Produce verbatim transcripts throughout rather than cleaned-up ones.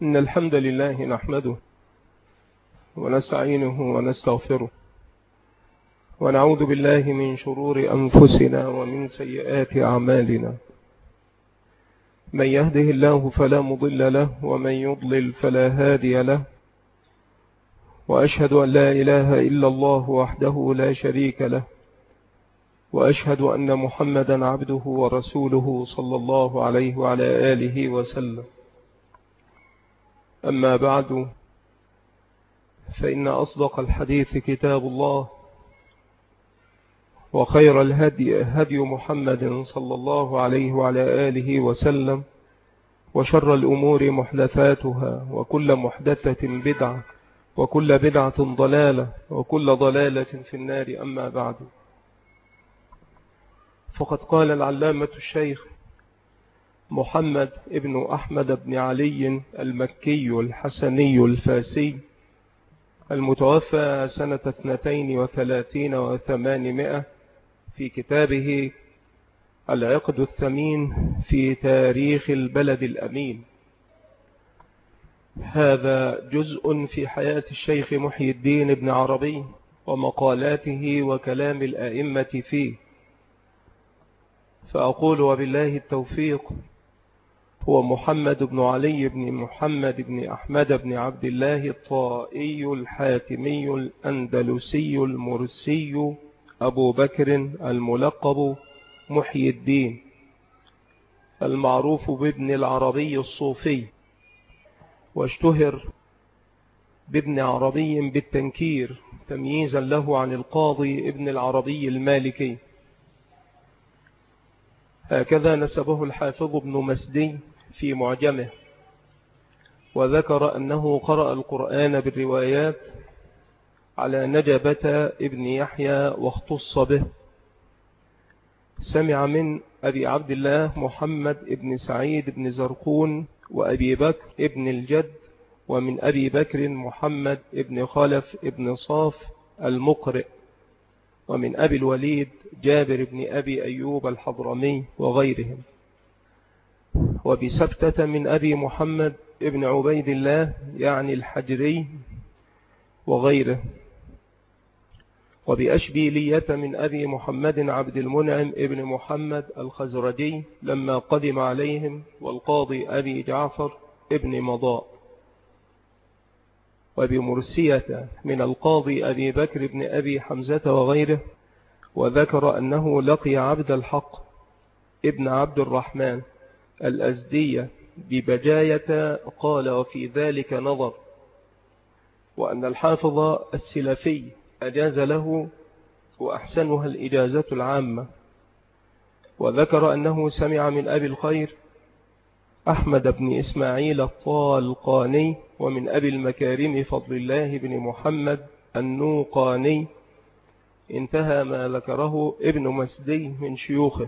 إن الحمد لله نحمده ونستعينه ونستغفره ونعوذ بالله من شرور أنفسنا ومن سيئات أعمالنا. من يهده الله فلا مضل له ومن يضلل فلا هادي له، وأشهد أن لا إله إلا الله وحده لا شريك له، وأشهد أن محمدا عبده ورسوله صلى الله عليه وعلى آله وسلم. أما بعد، فإن أصدق الحديث كتاب الله، وخير الهدي هدي محمد صلى الله عليه وعلى آله وسلم، وشر الأمور محدثاتها، وكل محدثة بدعة، وكل بدعة ضلالة، وكل ضلالة في النار. أما بعد، فقد قال العلامة الشيخ محمد ابن أحمد بن علي المكي الحسني الفاسي المتوفى سنة اثنتين وثلاثين وثمانمائة في كتابه العقد الثمين في تاريخ البلد الأمين. هذا جزء في حياة الشيخ محي الدين ابن عربي ومقالاته وكلام الآئمة فيه، فأقول وبالله التوفيق. هو محمد بن علي بن محمد بن أحمد بن عبد الله الطائي الحاتمي الأندلسي المرسي أبو بكر الملقب محي الدين، المعروف بابن العربي الصوفي، واشتهر بابن عربي بالتنكير تمييزا له عن القاضي ابن العربي المالكي. هكذا نسبه الحافظ ابن مسدي في معجمه، وذكر أنه قرأ القرآن بالروايات على نجبة ابن يحيى واختص به. سمع من أبي عبد الله محمد ابن سعيد بن زرقون وأبي بكر ابن الجد، ومن أبي بكر محمد ابن خلف ابن صاف المقرئ، ومن أبي الوليد جابر بن أبي أيوب الحضرمي وغيرهم، وبسبتة من أبي محمد ابن عبيد الله يعني الحجري وغيره، وبأشبيلية من أبي محمد عبد المنعم ابن محمد الخزرجي لما قدم عليهم، والقاضي أبي جعفر ابن مضاء، وبمرسية من القاضي أبي بكر بن أبي حمزة وغيره. وذكر أنه لقي عبد الحق ابن عبد الرحمن الأزدية ببجاية، قال وفي ذلك نظر، وأن الحافظ السلفي أجاز له، وأحسنها الإجازة العامة. وذكر أنه سمع من أبي الخير أحمد بن إسماعيل الطالقاني، ومن أبي المكارم فضل الله بن محمد النوقاني. انتهى ما ذكره ابن مسدي من شيوخه.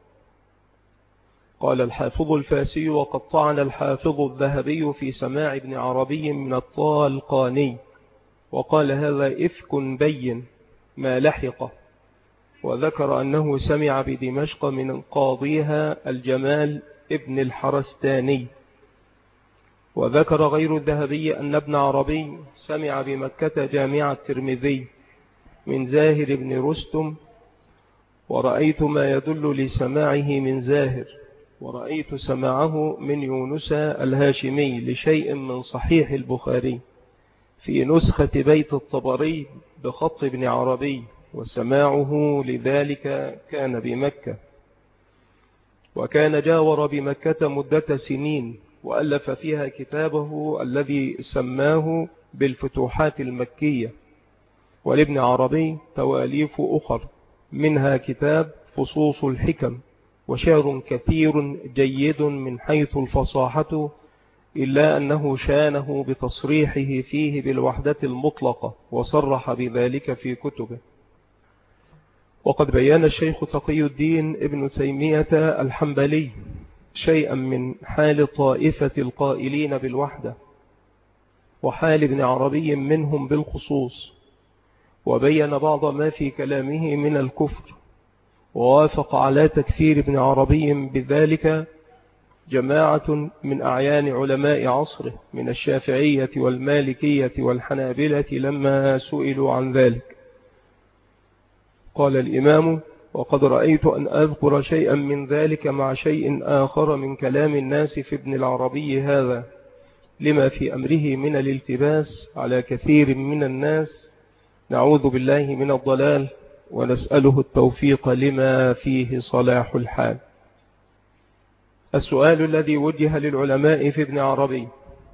قال الحافظ الفاسي: وقد طعن الحافظ الذهبي في سماع ابن عربي من الطالقاني، وقال هذا إفك بين ما لحق. وذكر أنه سمع بدمشق من قاضيها الجمال ابن الحرستاني. وذكر غير الذهبي أن ابن عربي سمع بمكة جامع الترمذي من زاهر بن رستم، ورأيت ما يدل لسماعه من زاهر، ورأيت سماعه من يونس الهاشمي لشيء من صحيح البخاري في نسخة بيت الطبري بخط ابن عربي، وسماعه لذلك كان بمكة، وكان جاور بمكة مدة سنين، وألف فيها كتابه الذي سماه بالفتوحات المكية. ولابن عربي تواليف أخر، منها كتاب فصوص الحكم، وشعر كثير جيد من حيث الفصاحة، إلا أنه شانه بتصريحه فيه بالوحدة المطلقة، وصرح بذلك في كتبه. وقد بيّن الشيخ تقي الدين ابن تيمية الحنبلي شيئا من حال طائفة القائلين بالوحدة، وحال ابن عربي منهم بالخصوص، وبين بعض ما في كلامه من الكفر، ووافق على تكفير ابن عربي بذلك جماعة من أعيان علماء عصره من الشافعية والمالكية والحنابلة لما سئلوا عن ذلك. قال الإمام: وقد رأيت أن أذكر شيئا من ذلك مع شيء آخر من كلام الناس في ابن العربي هذا، لما في أمره من الالتباس على كثير من الناس، نعوذ بالله من الضلال ونسأله التوفيق لما فيه صلاح الحال. السؤال الذي وجه للعلماء في ابن عربي،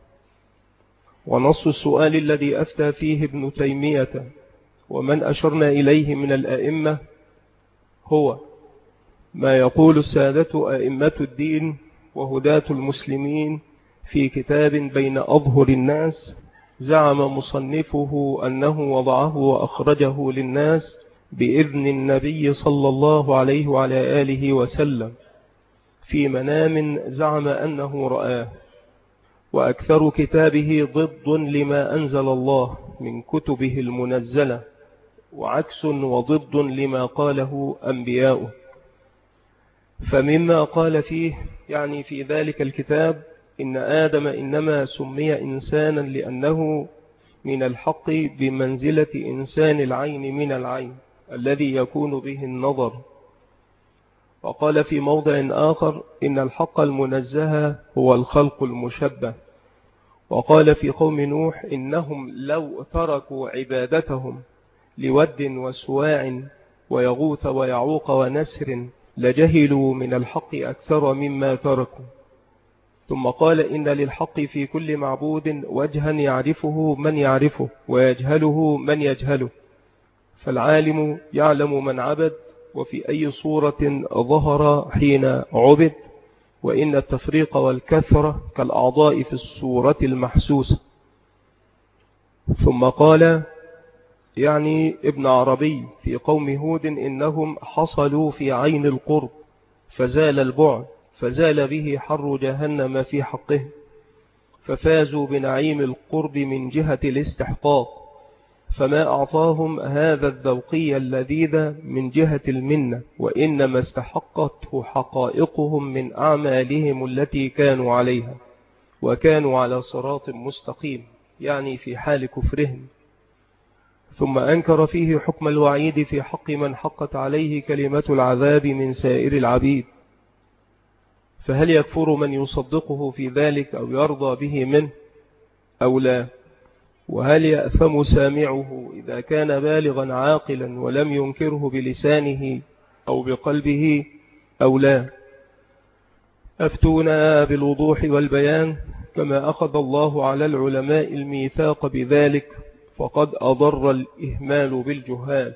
ونص السؤال الذي أفتى فيه ابن تيمية ومن أشرنا إليه من الأئمة، هو ما يقول السادة أئمة الدين وهداة المسلمين في كتاب بين أظهر الناس، زعم مصنفه أنه وضعه وأخرجه للناس بإذن النبي صلى الله عليه وعلى آله وسلم في منام زعم أنه رآه، وأكثر كتابه ضد لما أنزل الله من كتبه المنزلة، وعكس وضد لما قاله أنبياؤه. فمما قال فيه، يعني في ذلك الكتاب، إن آدم إنما سمي إنسانا لأنه من الحق بمنزلة إنسان العين من العين الذي يكون به النظر. وقال في موضع آخر إن الحق المنزه هو الخلق المشبه. وقال في قوم نوح إنهم لو تركوا عبادتهم لود وسواع ويغوث ويعوق ونسر لجهلوا من الحق أكثر مما تركوا. ثم قال إن للحق في كل معبود وجها يعرفه من يعرفه ويجهله من يجهله، فالعالم يعلم من عبد وفي أي صورة ظهر حين عبد، وإن التفريق والكثرة كالأعضاء في الصورة المحسوسة. ثم قال يعني ابن عربي في قوم هود إنهم حصلوا في عين القرب فزال البعد، فزال به حر جهنم في حقه، ففازوا بنعيم القرب من جهة الاستحقاق، فما أعطاهم هذا الذوقي اللذيذ من جهة المنة، وإنما استحقته حقائقهم من أعمالهم التي كانوا عليها، وكانوا على صراط مستقيم، يعني في حال كفرهم. ثم أنكر فيه حكم الوعيد في حق من حقت عليه كلمة العذاب من سائر العبيد، فهل يكفر من يصدقه في ذلك أو يرضى به منه أو لا؟ وهل يأثم سامعه إذا كان بالغا عاقلا ولم ينكره بلسانه أو بقلبه أو لا؟ أفتونا بالوضوح والبيان كما أخذ الله على العلماء الميثاق بذلك، فقد أضر الإهمال بالجهال.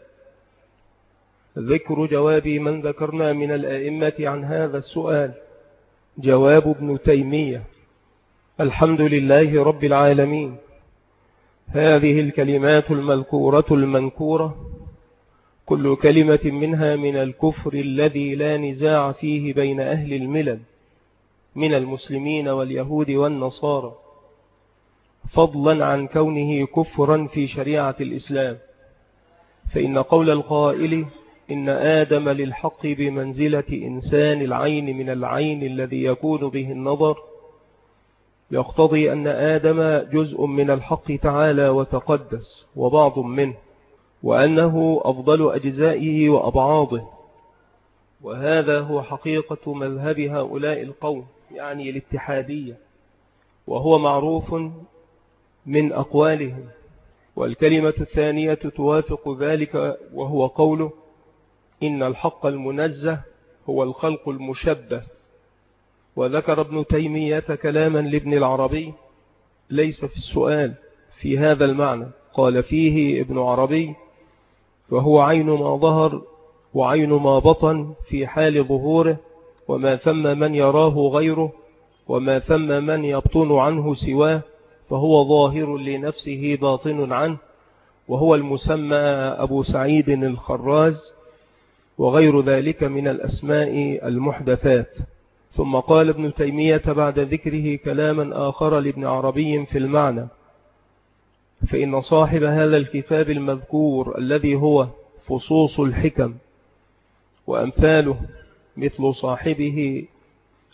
ذكر جواب من ذكرنا من الأئمة عن هذا السؤال. جواب ابن تيمية: الحمد لله رب العالمين. هذه الكلمات المذكورة المنكورة كل كلمة منها من الكفر الذي لا نزاع فيه بين أهل الملل من المسلمين واليهود والنصارى، فضلا عن كونه كفرا في شريعة الإسلام. فإن قول القائل إن آدم للحق بمنزلة إنسان العين من العين الذي يكون به النظر يقتضي أن آدم جزء من الحق تعالى وتقدس وبعض منه، وأنه أفضل أجزائه وأبعاضه. وهذا هو حقيقة مذهب هؤلاء القوم، يعني الاتحادية، وهو معروف من أقوالهم. والكلمة الثانية توافق ذلك، وهو قوله إن الحق المنزه هو الخلق المشبه. وذكر ابن تيمية كلاما لابن العربي ليس في السؤال في هذا المعنى، قال فيه ابن عربي: فهو عين ما ظهر وعين ما بطن في حال ظهوره، وما ثم من يراه غيره، وما ثم من يبطن عنه سواه، فهو ظاهر لنفسه باطن عنه، وهو المسمى أبو سعيد الخراز وغير ذلك من الأسماء المحدثات. ثم قال ابن تيمية بعد ذكره كلاما آخر لابن عربي في المعنى: فإن صاحب هذا الكتاب المذكور الذي هو فصوص الحكم وأمثاله مثل صاحبه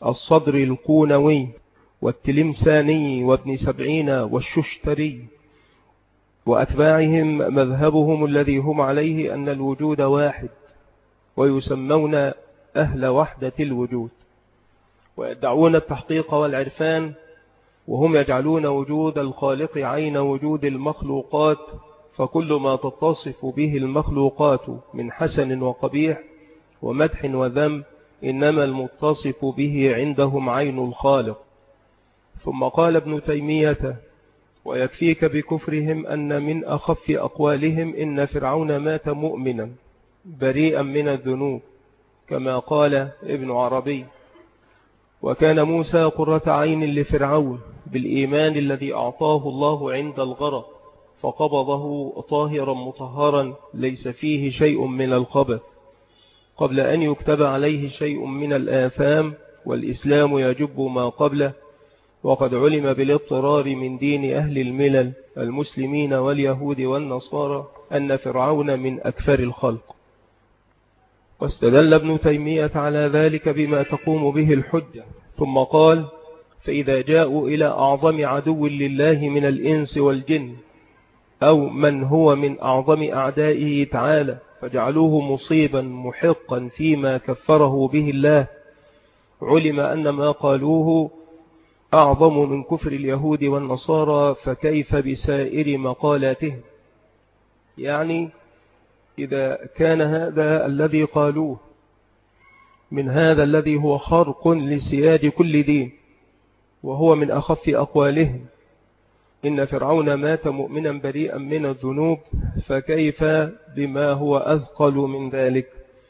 الصدر القونوي والتلمساني وابن سبعين والششتري وأتباعهم مذهبهم الذي هم عليه أن الوجود واحد، ويسمون أهل وحدة الوجود، ويدعون التحقيق والعرفان، وهم يجعلون وجود الخالق عين وجود المخلوقات، فكل ما تتصف به المخلوقات من حسن وقبيح ومدح وذم إنما المتصف به عندهم عين الخالق. ثم قال ابن تيمية: ويكفيك بكفرهم أن من أخف أقوالهم إن فرعون مات مؤمنا بريئا من الذنوب، كما قال ابن عربي. وكان موسى قرة عين لفرعون بالإيمان الذي أعطاه الله عند الغرق، فقبضه طاهرا مطهرا ليس فيه شيء من الخبث قبل أن يكتب عليه شيء من الآثام، والإسلام يجب ما قبله. وقد علم بالاضطرار من دين أهل الملل المسلمين واليهود والنصارى أن فرعون من أكثر الخلق. واستدل ابن تيمية على ذلك بما تقوم به الحجة، ثم قال: فإذا جاءوا إلى أعظم عدو لله من الإنس والجن، أو من هو من أعظم أعدائه تعالى، فجعلوه مصيبا محقا فيما كفره به الله، علم أن ما قالوه أعظم من كفر اليهود والنصارى، فكيف بسائر مقالاتهم؟ يعني إذا كان هذا الذي قالوه من هذا الذي هو خرق لسياد كل دين، وهو من أخف أقوالهم إن فرعون مات مؤمنا بريئا من الذنوب، فكيف بما هو أثقل من ذلك؟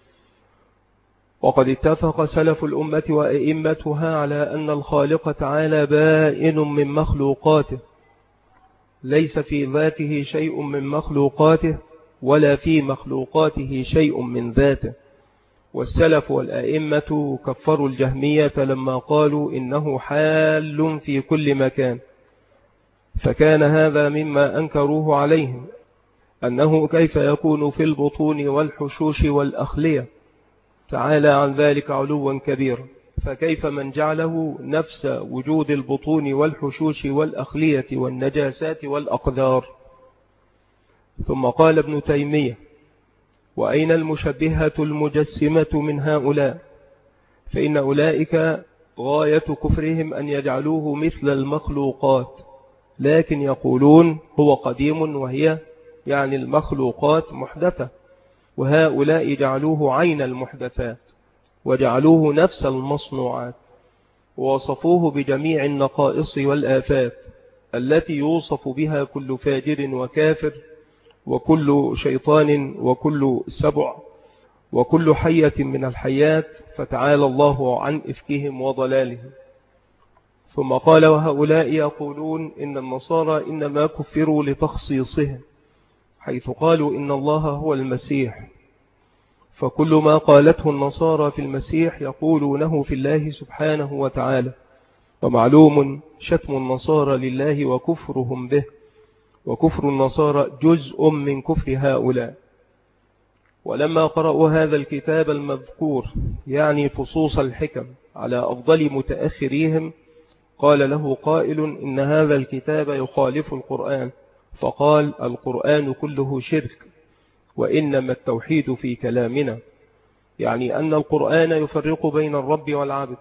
وقد اتفق سلف الأمة وأئمتها على أن الخالق تعالى بائن من مخلوقاته، ليس في ذاته شيء من مخلوقاته ولا في مخلوقاته شيء من ذاته. والسلف والأئمة كفروا الجهمية لما قالوا إنه حال في كل مكان، فكان هذا مما أنكروه عليهم، أنه كيف يكون في البطون والحشوش والأخلية، تعالى عن ذلك علوا كبيرا، فكيف من جعله نفس وجود البطون والحشوش والأخلية والنجاسات والأقذار. ثم قال ابن تيمية: وأين المشبهة المجسمة من هؤلاء؟ فإن أولئك غاية كفرهم أن يجعلوه مثل المخلوقات، لكن يقولون هو قديم، وهي يعني المخلوقات محدثة، وهؤلاء جعلوه عين المحدثات وجعلوه نفس المصنوعات، ووصفوه بجميع النقائص والآفات التي يوصف بها كل فاجر وكافر وكل شيطان وكل سبع وكل حية من الحيات، فتعالى الله عن إفكهم وضلالهم. ثم قال: وهؤلاء يقولون إن النصارى إنما كفروا لتخصيصهم، حيث قالوا إن الله هو المسيح، فكل ما قالته النصارى في المسيح يقولونه في الله سبحانه وتعالى، ومعلوم شتم النصارى لله وكفرهم به، وكفر النصارى جزء من كفر هؤلاء. ولما قرأوا هذا الكتاب المذكور، يعني فصوص الحكم، على أفضل متأخريهم، قال له قائل: إن هذا الكتاب يخالف القرآن، فقال: القرآن كله شرك، وإنما التوحيد في كلامنا، يعني أن القرآن يفرق بين الرب والعبد.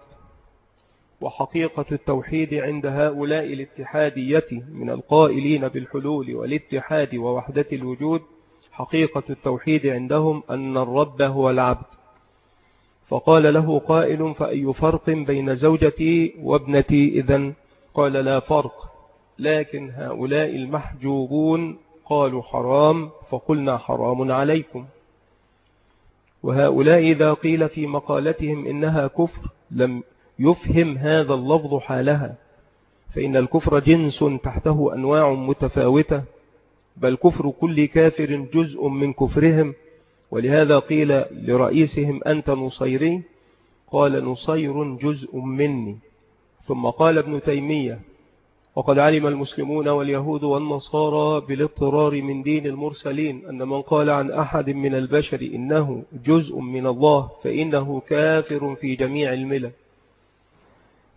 وحقيقة التوحيد عند هؤلاء الاتحادية من القائلين بالحلول والاتحاد ووحدة الوجود، حقيقة التوحيد عندهم أن الرب هو العبد. فقال له قائل: فأي فرق بين زوجتي وابنتي إذن؟ قال: لا فرق، لكن هؤلاء المحجوبون قالوا حرام، فقلنا حرام عليكم. وهؤلاء إذا قيل في مقالتهم إنها كفر لم يفهم هذا اللفظ حالها، فإن الكفر جنس تحته أنواع متفاوتة، بل كفر كل كافر جزء من كفرهم. ولهذا قيل لرئيسهم: أنت نصيري؟ قال: نصير جزء مني. ثم قال ابن تيمية: وقد علم المسلمون واليهود والنصارى بالاضطرار من دين المرسلين أن من قال عن أحد من البشر إنه جزء من الله فإنه كافر في جميع الملل.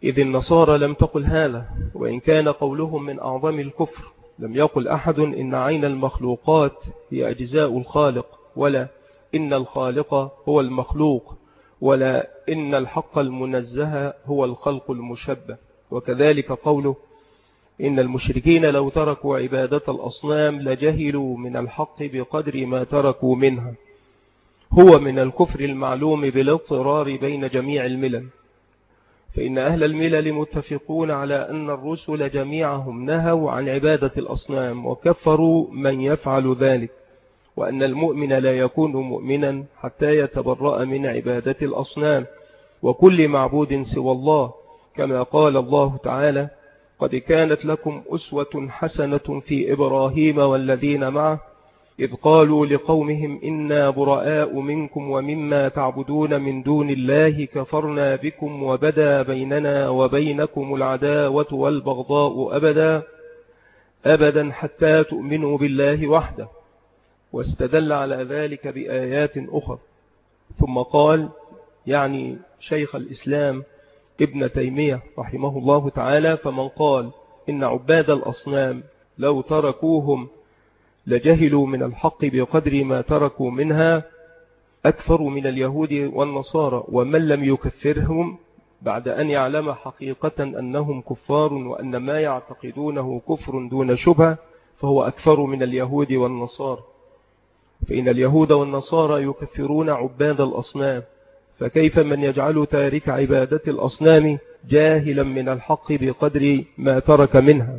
إذ النصارى لم تقل هذا، وإن كان قولهم من أعظم الكفر. لم يقل أحد إن عين المخلوقات هي أجزاء الخالق، ولا إن الخالق هو المخلوق، ولا إن الحق المنزه هو الخلق المشبه. وكذلك قوله إن المشركين لو تركوا عبادة الأصنام لجهلوا من الحق بقدر ما تركوا منها، هو من الكفر المعلوم بالاضطرار بين جميع الملل. فإن أهل الملل متفقون على أن الرسل جميعهم نهوا عن عبادة الأصنام وكفروا من يفعل ذلك، وأن المؤمن لا يكون مؤمنا حتى يتبرأ من عبادة الأصنام وكل معبود سوى الله، كما قال الله تعالى: قد كانت لكم أسوة حسنة في إبراهيم والذين معه إذ قالوا لقومهم إنا براء منكم ومما تعبدون من دون الله كفرنا بكم وبدا بيننا وبينكم العداوة والبغضاء أبدا أبدا حتى تؤمنوا بالله وحده. واستدل على ذلك بآيات أخرى. ثم قال، يعني شيخ الإسلام ابن تيمية رحمه الله تعالى: فمن قال إن عباد الأصنام لو تركوهم لجهلوا من الحق بقدر ما تركوا منها أكثر من اليهود والنصارى، ومن لم يكفرهم بعد أن يعلم حقيقة أنهم كفار وأن ما يعتقدونه كفر دون شبهة فهو أكثر من اليهود والنصارى. فإن اليهود والنصارى يكفرون عباد الأصنام، فكيف من يجعل تارك عبادة الأصنام جاهلا من الحق بقدر ما ترك منها؟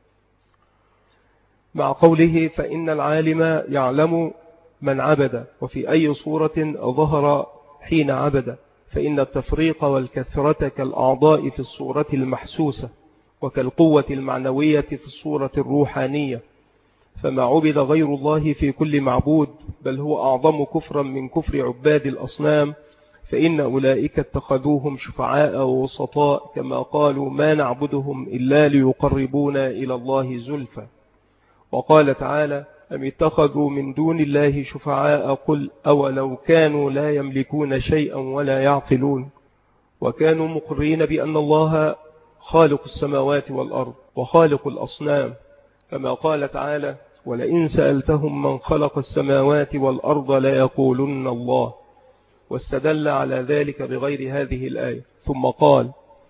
مع قوله: فإن العالم يعلم من عبد وفي أي صورة ظهر حين عبد، فإن التفريق والكثرة كالأعضاء في الصورة المحسوسة وكالقوة المعنوية في الصورة الروحانية، فما عبد غير الله في كل معبود، بل هو أعظم كفرا من كفر عباد الأصنام، فإن أولئك اتخذوهم شفعاء ووسطاء كما قالوا ما نعبدهم إلا ليقربونا إلى الله زلفى. وقال تعالى: أم اتخذوا من دون الله شفعاء قل أولو كانوا لا يملكون شيئا ولا يعقلون. وكانوا مقرين بأن الله خالق السماوات والأرض وخالق الأصنام، كما قال تعالى: ولئن سألتهم من خلق السماوات والأرض ليقولن الله. واستدل على ذلك بغير هذه الآية. ثم قال: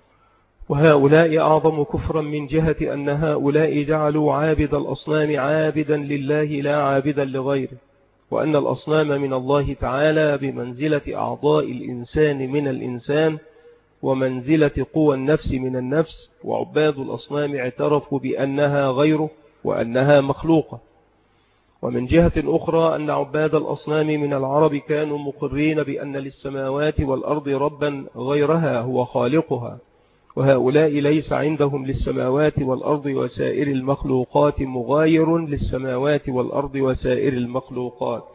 وهؤلاء أعظم كفرا من جهة أن هؤلاء جعلوا عابد الأصنام عابدا لله لا عابدا لغيره، وأن الأصنام من الله تعالى بمنزلة أعضاء الإنسان من الإنسان ومنزلة قوى النفس من النفس، وعباد الأصنام اعترفوا بأنها غيره وأنها مخلوقة. ومن جهة أخرى أن عباد الأصنام من العرب كانوا مقرين بأن للسماوات والأرض ربا غيرها هو خالقها، وهؤلاء ليس عندهم للسماوات والأرض وسائر المخلوقات مغاير للسماوات والأرض وسائر المخلوقات،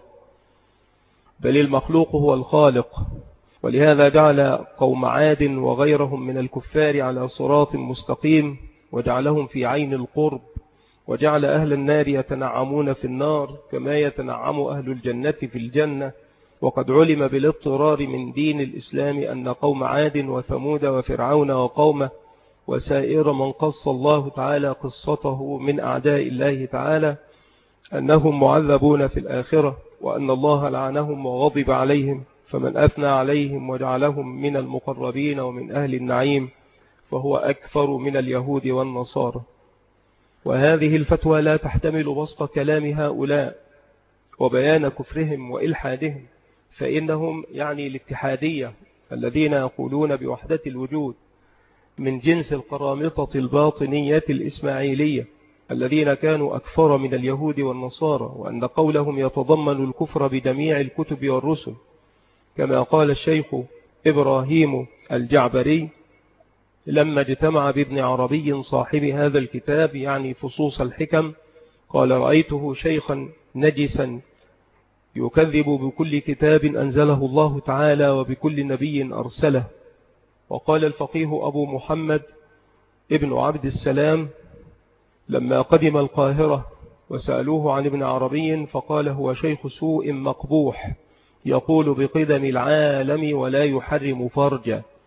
بل المخلوق هو الخالق. ولهذا جعل قوم عاد وغيرهم من الكفار على صراط مستقيم، وجعلهم في عين القرب، وجعل أهل النار يتنعمون في النار كما يتنعم أهل الجنة في الجنة. وقد علم بالاضطرار من دين الإسلام أن قوم عاد وثمود وفرعون وقومه وسائر من قص الله تعالى قصته من أعداء الله تعالى أنهم معذبون في الآخرة، وأن الله لعنهم وغضب عليهم، فمن أثنى عليهم وجعلهم من المقربين ومن أهل النعيم فهو أكثر من اليهود والنصارى. وهذه الفتوى لا تحتمل بسط كلام هؤلاء وبيان كفرهم وإلحادهم، فإنهم يعني الاتحادية الذين يقولون بوحدة الوجود من جنس القرامطة الباطنية الإسماعيلية الذين كانوا أكثر من اليهود والنصارى، وأن قولهم يتضمن الكفر بجميع الكتب والرسل، كما قال الشيخ إبراهيم الجعبري لما اجتمع بابن عربي صاحب هذا الكتاب يعني فصوص الحكم، قال: رأيته شيخا نجسا يكذب بكل كتاب أنزله الله تعالى وبكل نبي أرسله. وقال الفقيه أبو محمد ابن عبد السلام لما قدم القاهرة وسألوه عن ابن عربي فقال: هو شيخ سوء مقبوح يقول بقدم العالم ولا يحرم فرجا.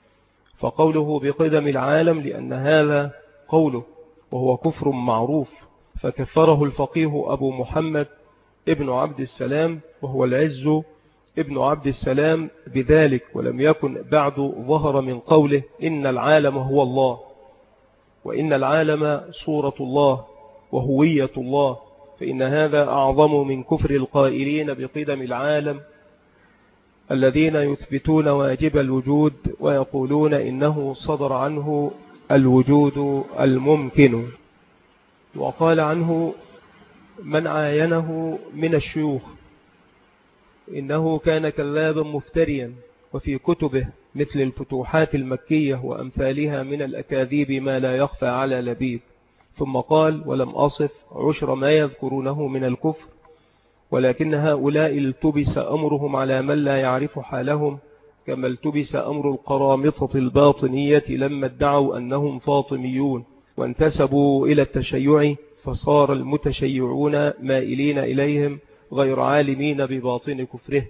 فقوله بقدم العالم لأن هذا قوله وهو كفر معروف، فكفره الفقيه أبو محمد ابن عبد السلام وهو العز ابن عبد السلام بذلك، ولم يكن بعد ظهر من قوله إن العالم هو الله، وإن العالم صورة الله وهوية الله، فإن هذا أعظم من كفر القائلين بقدم العالم الذين يثبتون واجب الوجود ويقولون إنه صدر عنه الوجود الممكن. وقال عنه من عاينه من الشيوخ إنه كان كذابا مفتريا، وفي كتبه مثل الفتوحات المكية وأمثالها من الأكاذيب ما لا يخفى على لبيب. ثم قال ولم أصف عشر ما يذكرونه من الكفر، ولكن هؤلاء التبس أمرهم على من لا يعرف حالهم، كما التبس أمر القرامطة الباطنية لما ادعوا أنهم فاطميون وانتسبوا إلى التشيع، فصار المتشيعون مائلين إليهم غير عالمين بباطن كفره.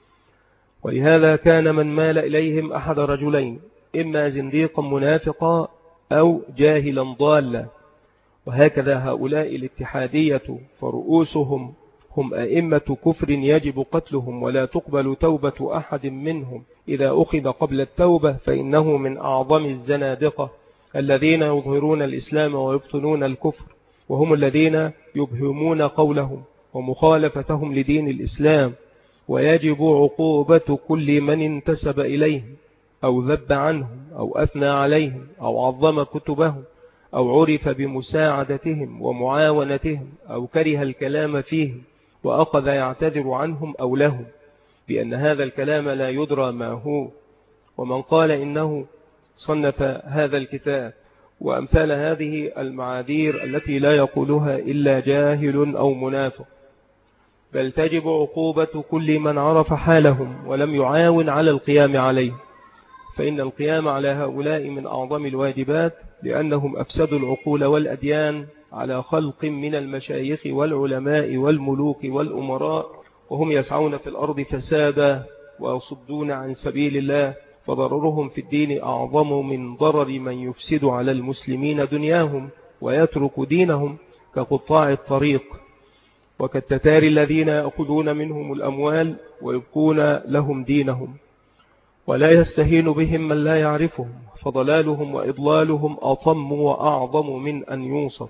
ولهذا كان من مال إليهم أحد رجلين، إما زنديقا منافقا أو جاهلا ضالا. وهكذا هؤلاء الاتحادية فرؤوسهم هم أئمة كفر يجب قتلهم، ولا تقبل توبة أحد منهم إذا أخذ قبل التوبة، فإنه من أعظم الزنادقة الذين يظهرون الإسلام ويبطنون الكفر، وهم الذين يبهمون قولهم ومخالفتهم لدين الإسلام. ويجب عقوبة كل من انتسب إليهم أو ذب عنهم أو أثنى عليهم أو عظم كتبهم أو عرف بمساعدتهم ومعاونتهم أو كره الكلام فيهم وأخذ يعتذر عنهم أو لهم، بأن هذا الكلام لا يدرى ما هو. ومن قال إنه صنف هذا الكتاب وأمثال هذه المعاذير التي لا يقولها إلا جاهل أو منافق، بل تجب عقوبة كل من عرف حالهم ولم يعاون على القيام عليه، فإن القيام على هؤلاء من أعظم الواجبات، لأنهم أفسدوا العقول والأديان على خلق من المشايخ والعلماء والملوك والأمراء، وهم يسعون في الأرض فسادا ويصدون عن سبيل الله، فضررهم في الدين أعظم من ضرر من يفسد على المسلمين دنياهم ويترك دينهم، كقطاع الطريق وكالتتار الذين يأخذون منهم الأموال ويبقون لهم دينهم. ولا يستهين بهم من لا يعرفهم، فضلالهم وإضلالهم أطم وأعظم من أن يوصف.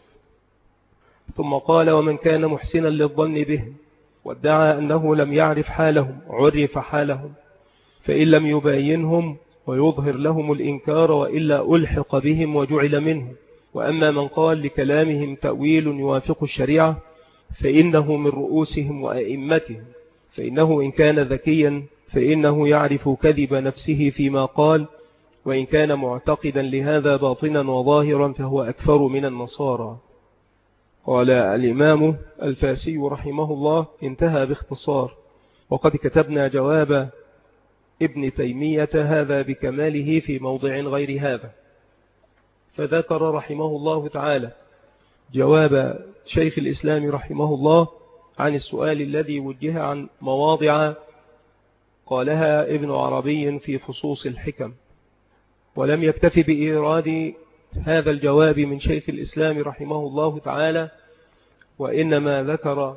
ثم قال ومن كان محسنا للظن بهم وادعى أنه لم يعرف حالهم عرف حالهم، فإن لم يباينهم ويظهر لهم الإنكار وإلا ألحق بهم وجعل منهم. وأما من قال لكلامهم تأويل يوافق الشريعة فإنه من رؤوسهم وأئمتهم، فإنه إن كان ذكيا فإنه يعرف كذب نفسه فيما قال، وإن كان معتقدا لهذا باطنا وظاهرا فهو أكثر من النصارى. قال الإمام الفاسي رحمه الله انتهى باختصار، وقد كتبنا جواب ابن تيمية هذا بكماله في موضع غير هذا. فذكر رحمه الله تعالى جواب شيخ الإسلام رحمه الله عن السؤال الذي وجه عن مواضع قالها ابن عربي في فصوص الحكم، ولم يكتفي بإيراد هذا الجواب من شيخ الإسلام رحمه الله تعالى، وإنما ذكر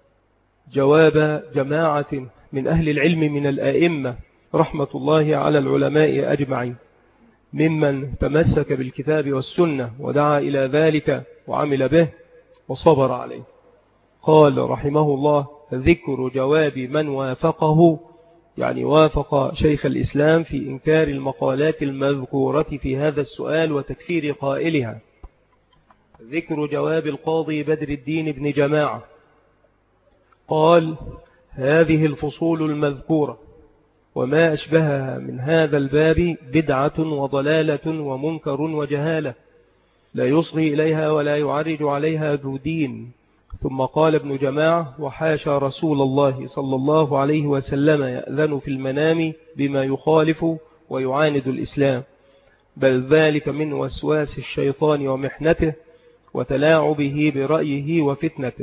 جواب جماعة من أهل العلم من الآئمة رحمة الله على العلماء أجمعين، ممن تمسك بالكتاب والسنة ودعا إلى ذلك وعمل به وصبر عليه. قال رحمه الله ذكر جواب من وافقه، يعني وافق شيخ الإسلام في إنكار المقالات المذكورة في هذا السؤال وتكفير قائلها. ذكر جواب القاضي بدر الدين بن جماعة قال هذه الفصول المذكورة وما أشبهها من هذا الباب بدعة وضلالة ومنكر وجهالة لا يصغي إليها ولا يعرج عليها ذو دين. ثم قال ابن جماعة وحاشا رسول الله صلى الله عليه وسلم يأذن في المنام بما يخالف ويعاند الإسلام، بل ذلك من وسواس الشيطان ومحنته وتلاعبه برأيه وفتنته.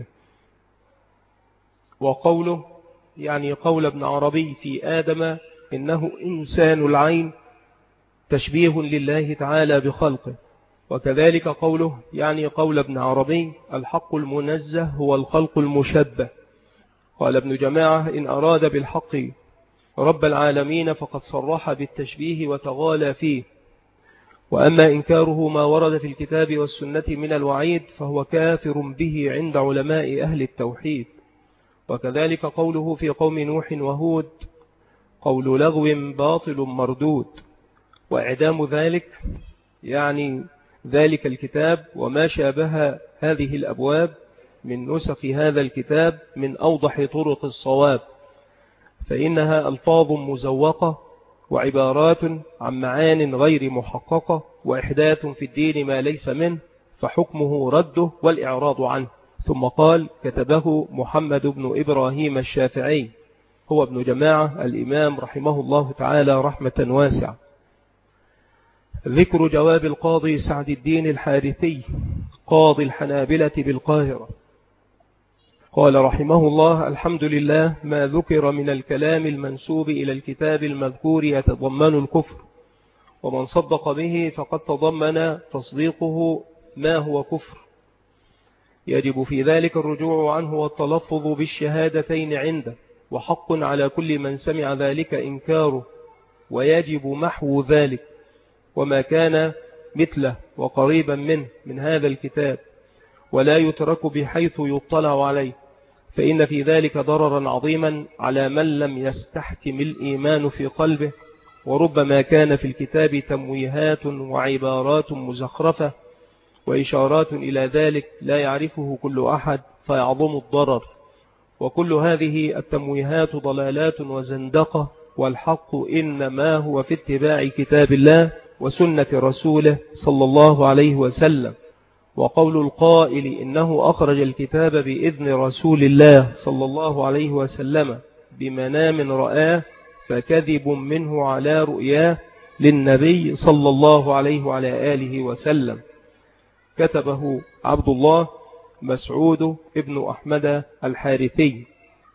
وقوله يعني قول ابن عربي في آدم إنه إنسان العين تشبيه لله تعالى بخلقه. وكذلك قوله يعني قول ابن عربي الحق المنزه هو الخلق المشبه. قال ابن جماعة إن أراد بالحق رب العالمين فقد صرح بالتشبيه وتغالى فيه. وأما إنكاره ما ورد في الكتاب والسنة من الوعيد فهو كافر به عند علماء أهل التوحيد. وكذلك قوله في قوم نوح وهود قول لغو باطل مردود. وإعدام ذلك يعني ذلك الكتاب وما شابه هذه الأبواب من نسخ هذا الكتاب من أوضح طرق الصواب، فإنها ألفاظ مزوقة وعبارات عن معان غير محققة وإحداث في الدين ما ليس منه، فحكمه رده والإعراض عنه. ثم قال كتبه محمد بن إبراهيم الشافعي، هو ابن جماعة الإمام رحمه الله تعالى رحمة واسعة. ذكر جواب القاضي سعد الدين الحارثي قاضي الحنابلة بالقاهرة. قال رحمه الله الحمد لله ما ذكر من الكلام المنسوب إلى الكتاب المذكور يتضمن الكفر، ومن صدق به فقد تضمن تصديقه ما هو كفر، يجب في ذلك الرجوع عنه والتلفظ بالشهادتين عنده، وحق على كل من سمع ذلك إنكاره، ويجب محو ذلك وما كان مثله وقريبا منه من هذا الكتاب، ولا يترك بحيث يطلع عليه، فإن في ذلك ضررا عظيما على من لم يستحكم الإيمان في قلبه. وربما كان في الكتاب تمويهات وعبارات مزخرفة وإشارات إلى ذلك لا يعرفه كل أحد فيعظم الضرر، وكل هذه التمويهات ضلالات وزندقة، والحق إنما هو في اتباع كتاب الله وسنة رسوله صلى الله عليه وسلم. وقول القائل إنه أخرج الكتاب بإذن رسول الله صلى الله عليه وسلم بمنام رآه فكذب منه على رؤياه للنبي صلى الله عليه وعلى آله وسلم. كتبه عبد الله مسعود ابن أحمد الحارثي.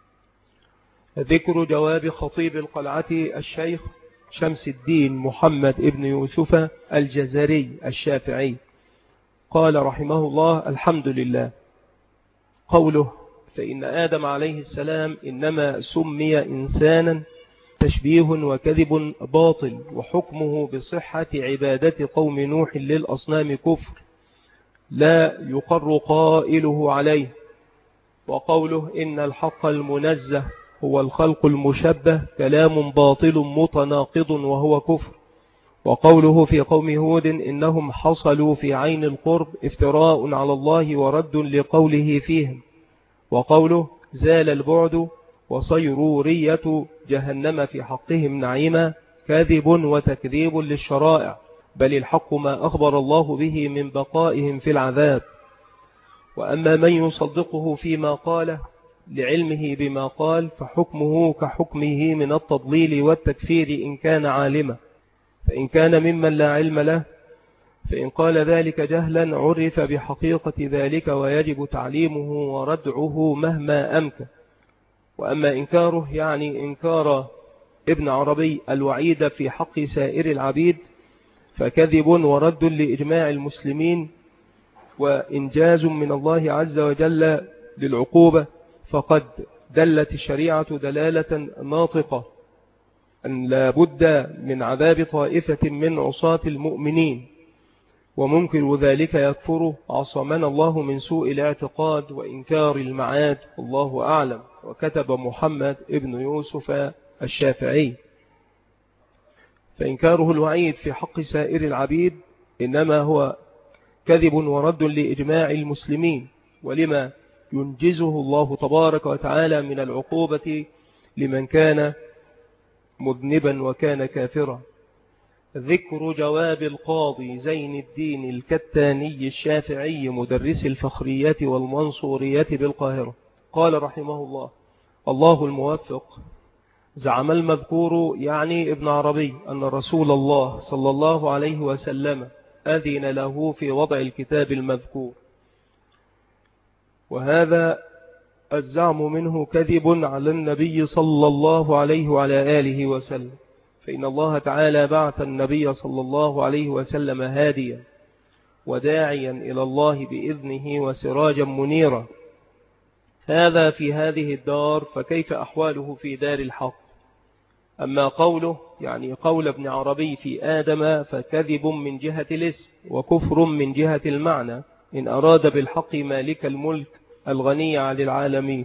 ذكر جواب خطيب القلعة الشيخ شمس الدين محمد ابن يوسف الجزري الشافعي. قال رحمه الله الحمد لله. قوله فإن آدم عليه السلام إنما سمي إنسانا تشبيه وكذب باطل، وحكمه بصحة عبادة قوم نوح للأصنام كفر لا يقر قائله عليه. وقوله إن الحق المنزه هو الخلق المشبه كلام باطل متناقض وهو كفر. وقوله في قوم هود إنهم حصلوا في عين القرب افتراء على الله ورد لقوله فيهم. وقوله زال البعد وصيرورية جهنم في حقهم نعيما كاذب وتكذيب للشرائع، بل الحق ما أخبر الله به من بقائهم في العذاب. وأما من يصدقه فيما قاله لعلمه بما قال فحكمه كحكمه من التضليل والتكفير إن كان عالما، فإن كان ممن لا علم له فإن قال ذلك جهلا عرف بحقيقة ذلك ويجب تعليمه وردعه مهما أمكن. وأما إنكاره يعني إنكار ابن عربي الوعيد في حق سائر العبيد فكذب ورد لإجماع المسلمين وإنجاز من الله عز وجل للعقوبة، فقد دلت الشريعة دلالة ناطقة أن لا بد من عذاب طائفة من عصاة المؤمنين، ومنكر ذلك يكفر عصمنا الله من سوء الاعتقاد وإنكار المعاد والله أعلم. وكتب محمد ابن يوسف الشافعي. فإنكاره الوعيد في حق سائر العبيد إنما هو كذب ورد لإجماع المسلمين، ولما ينجزه الله تبارك وتعالى من العقوبة لمن كان مذنبا وكان كافرا. ذكر جواب القاضي زين الدين الكتاني الشافعي مدرس الفخرية والمنصورية بالقاهرة. قال رحمه الله الله الموفق. زعم المذكور يعني ابن عربي أن رسول الله صلى الله عليه وسلم أذن له في وضع الكتاب المذكور، وهذا الزعم منه كذب على النبي صلى الله عليه وعلى آله وسلم، فإن الله تعالى بعث النبي صلى الله عليه وسلم هاديا وداعيا إلى الله بإذنه وسراجا منيرا. هذا في هذه الدار، فكيف أحواله في دار الحق؟ أما قوله يعني قول ابن عربي في آدم فكذب من جهة الاسم وكفر من جهة المعنى إن أراد بالحق مالك الملك الغني عن العالمين.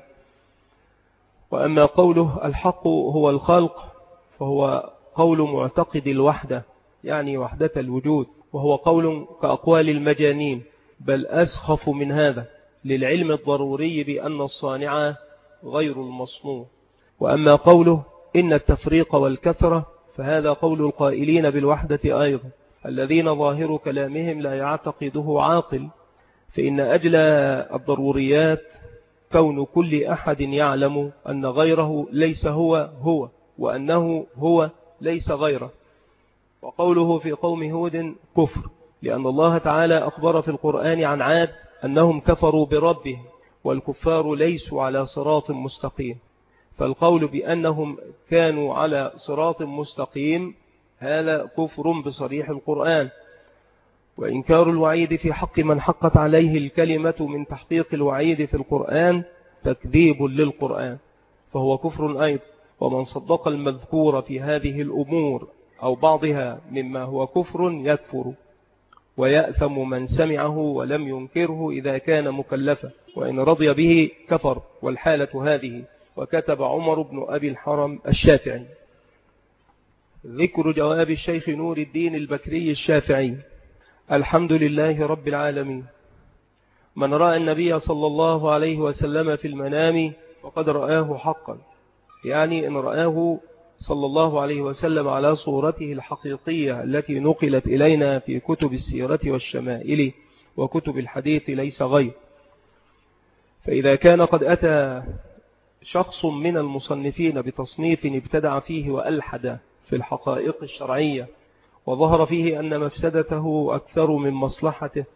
وأما قوله الحق هو الخلق فهو قول معتقد الوحدة يعني وحدة الوجود، وهو قول كأقوال المجانين، بل أسخف من هذا للعلم الضروري بأن الصانع غير المصنوع. وأما قوله إن التفريق والكثرة فهذا قول القائلين بالوحدة أيضا، الذين ظاهر كلامهم لا يعتقده عاقل، فإن أجل الضروريات كون كل أحد يعلم أن غيره ليس هو هو، وأنه هو ليس غيره. وقوله في قوم هود كفر، لأن الله تعالى أخبر في القرآن عن عاد أنهم كفروا بربهم، والكفار ليسوا على صراط مستقيم، فالقول بأنهم كانوا على صراط مستقيم هذا كفر بصريح القرآن. وإنكار الوعيد في حق من حقت عليه الكلمة من تحقيق الوعيد في القرآن تكذيب للقرآن، فهو كفر أيضا. ومن صدق المذكور في هذه الأمور أو بعضها مما هو كفر يكفر، ويأثم من سمعه ولم ينكره إذا كان مكلفا، وإن رضي به كفر، والحالة هذه. وكتب عمر بن أبي الحرم الشافعي. ذكر جواب الشيخ نور الدين البكري الشافعي: الحمد لله رب العالمين. من رأى النبي صلى الله عليه وسلم في المنام وقد رآه حقا، يعني إن رآه صلى الله عليه وسلم على صورته الحقيقية التي نقلت إلينا في كتب السيرة والشمائل وكتب الحديث ليس غير. فإذا كان قد أتى شخص من المصنفين بتصنيف ابتدع فيه وألحد في الحقائق الشرعية وظهر فيه أن مفسدته أكثر من مصلحته،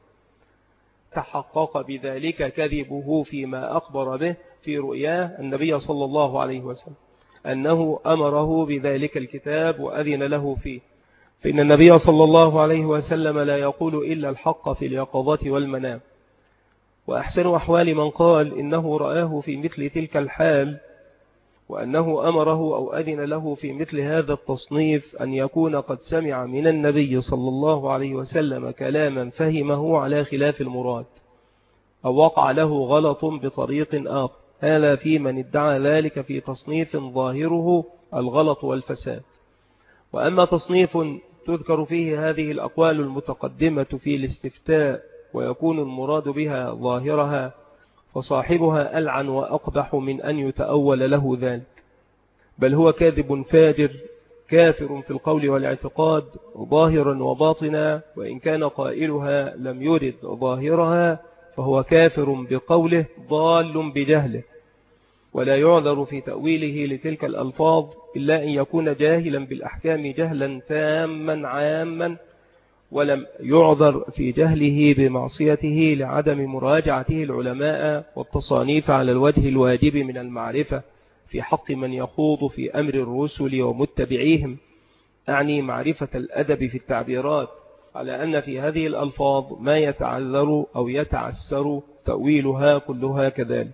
تحقق بذلك كذبه فيما أخبر به في رؤياه النبي صلى الله عليه وسلم أنه أمره بذلك الكتاب وأذن له فيه، فإن النبي صلى الله عليه وسلم لا يقول إلا الحق في اليقظة والمنام. وأحسن أحوال من قال إنه رآه في مثل تلك الحال وأنه أمره أو أذن له في مثل هذا التصنيف أن يكون قد سمع من النبي صلى الله عليه وسلم كلاما فهمه على خلاف المراد، أو وقع له غلط بطريق آخر. هذا في من ادعى ذلك في تصنيف ظاهره الغلط والفساد. وأما تصنيف تذكر فيه هذه الأقوال المتقدمة في الاستفتاء ويكون المراد بها ظاهرها، فصاحبها ألعن وأقبح من أن يتأول له ذلك، بل هو كاذب فاجر كافر في القول والاعتقاد ظاهرا وباطنا، وإن كان قائلها لم يرد ظاهرها فهو كافر بقوله ضال بجهله، ولا يعذر في تأويله لتلك الألفاظ إلا أن يكون جاهلا بالأحكام جهلا تاما عاما، ولم يعذر في جهله بمعصيته لعدم مراجعته العلماء والتصانيف على الوجه الواجب من المعرفة في حق من يخوض في أمر الرسل ومتبعيهم، أعني معرفة الأدب في التعبيرات، على أن في هذه الألفاظ ما يتعذر أو يتعسر تأويلها كلها كذلك.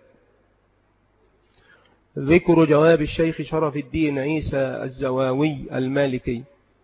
ذكر جواب الشيخ شرف الدين عيسى الزواوي المالكي.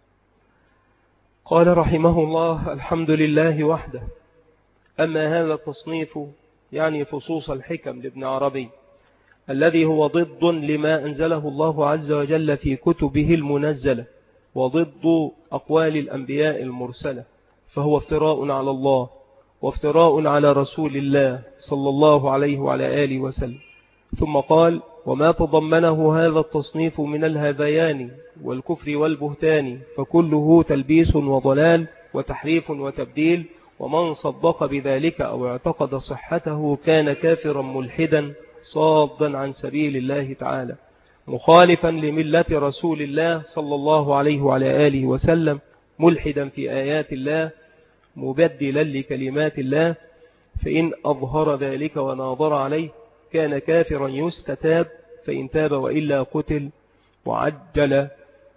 قال رحمه الله: الحمد لله وحده. أما هذا التصنيف يعني فصوص الحكم لابن عربي الذي هو ضد لما أنزله الله عز وجل في كتبه المنزلة وضد أقوال الأنبياء المرسلة، فهو افتراء على الله وافتراء على رسول الله صلى الله عليه وعلى آله وسلم. ثم قال: وما تضمنه هذا التصنيف من الهذيان والكفر والبهتان فكله تلبيس وضلال وتحريف وتبديل، ومن صدق بذلك أو اعتقد صحته كان كافرا ملحدا صادا عن سبيل الله تعالى، مخالفا لملة رسول الله صلى الله عليه وعلى آله وسلم، ملحدا في آيات الله، مبدلا لكلمات الله. فإن أظهر ذلك وناظر عليه كان كافرا يستتاب، فإن تاب وإلا قتل. وعجل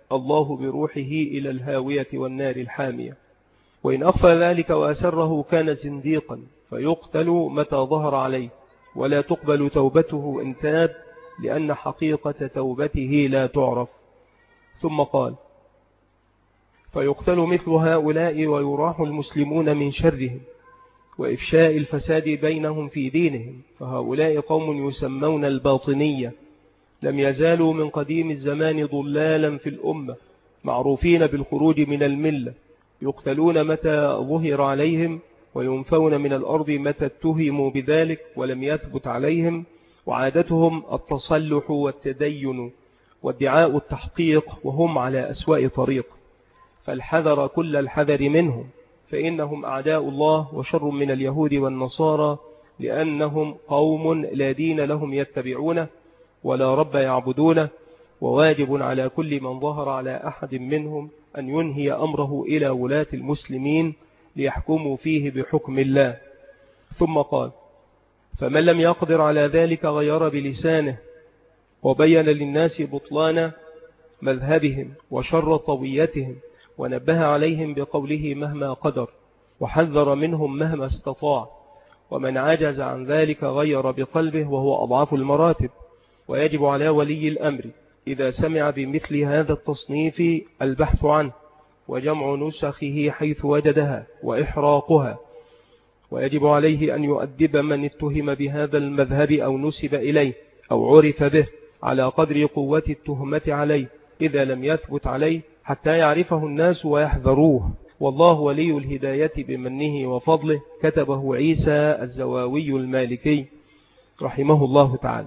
الله بروحه إلى الهاوية والنار الحامية. وإن أخفى ذلك وأسره كان زنديقا فيقتل متى ظهر عليه، ولا تقبل توبته إن تاب، لأن حقيقة توبته لا تعرف. ثم قال: فيقتل مثل هؤلاء ويراح المسلمون من شرهم وإفشاء الفساد بينهم في دينهم، فهؤلاء قوم يسمون الباطنية، لم يزالوا من قديم الزمان ضلالا في الأمة، معروفين بالخروج من الملة، يقتلون متى ظهر عليهم، وينفون من الأرض متى اتهموا بذلك ولم يثبت عليهم، وعادتهم التصلح والتدين وادعاء التحقيق، وهم على أسواء طريق، فالحذر كل الحذر منهم، فإنهم أعداء الله وشر من اليهود والنصارى، لأنهم قوم لا دين لهم يتبعونه ولا رب يعبدونه، وواجب على كل من ظهر على أحد منهم أن ينهي أمره إلى ولاة المسلمين ليحكموا فيه بحكم الله. ثم قال: فمن لم يقدر على ذلك غير بلسانه، وبين للناس بطلان مذهبهم وشر طويتهم، ونبه عليهم بقوله مهما قدر، وحذر منهم مهما استطاع، ومن عجز عن ذلك غير بقلبه، وهو أضعف المراتب. ويجب على ولي الأمر إذا سمع بمثل هذا التصنيف البحث عنه، وجمع نسخه حيث وجدها، وإحراقها. ويجب عليه أن يؤدب من اتهم بهذا المذهب أو نسب إليه أو عرف به على قدر قوة التهمة عليه، إذا لم يثبت عليه، حتى يعرفه الناس ويحذروه. والله ولي الهداية بمنه وفضله، كتبه عيسى الزواوي المالكي رحمه الله تعالى.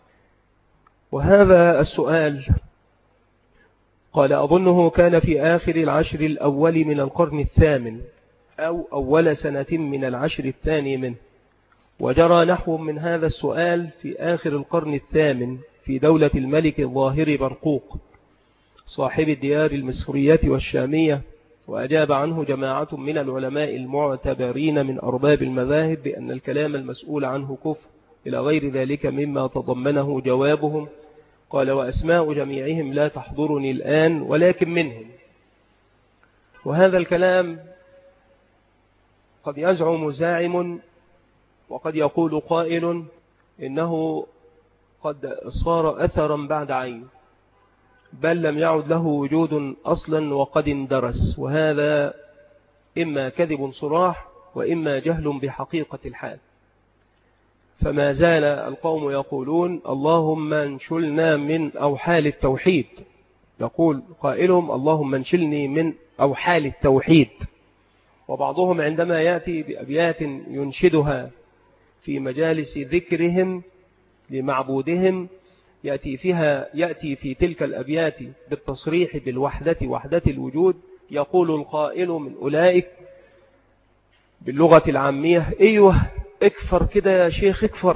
وهذا السؤال قال أظنه كان في آخر العشر الأول من القرن الثامن أو أول سنة من العشر الثاني منه، وجرى نحو من هذا السؤال في آخر القرن الثامن في دولة الملك الظاهر برقوق صاحب الديار المصرية والشامية، وأجاب عنه جماعة من العلماء المعتبرين من أرباب المذاهب بأن الكلام المسؤول عنه كفر، إلى غير ذلك مما تضمنه جوابهم. قال: وأسماء جميعهم لا تحضرني الآن، ولكن منهم. وهذا الكلام قد يزعم زاعم، وقد يقول قائل إنه قد صار أثرا بعد عين، بل لم يعد له وجود أصلا وقد اندرس، وهذا إما كذب صراح وإما جهل بحقيقة الحال. فما زال القوم يقولون: اللهم انشلنا من أوحال التوحيد، يقول قائلهم: اللهم انشلني من أوحال التوحيد. وبعضهم عندما يأتي بأبيات ينشدها في مجالس ذكرهم لمعبودهم يأتي فيها يأتي في تلك الأبيات بالتصريح بالوحدة، وحدة الوجود، يقول القائل من أولئك باللغة العامية: ايوه اكفر كده يا شيخ اكفر،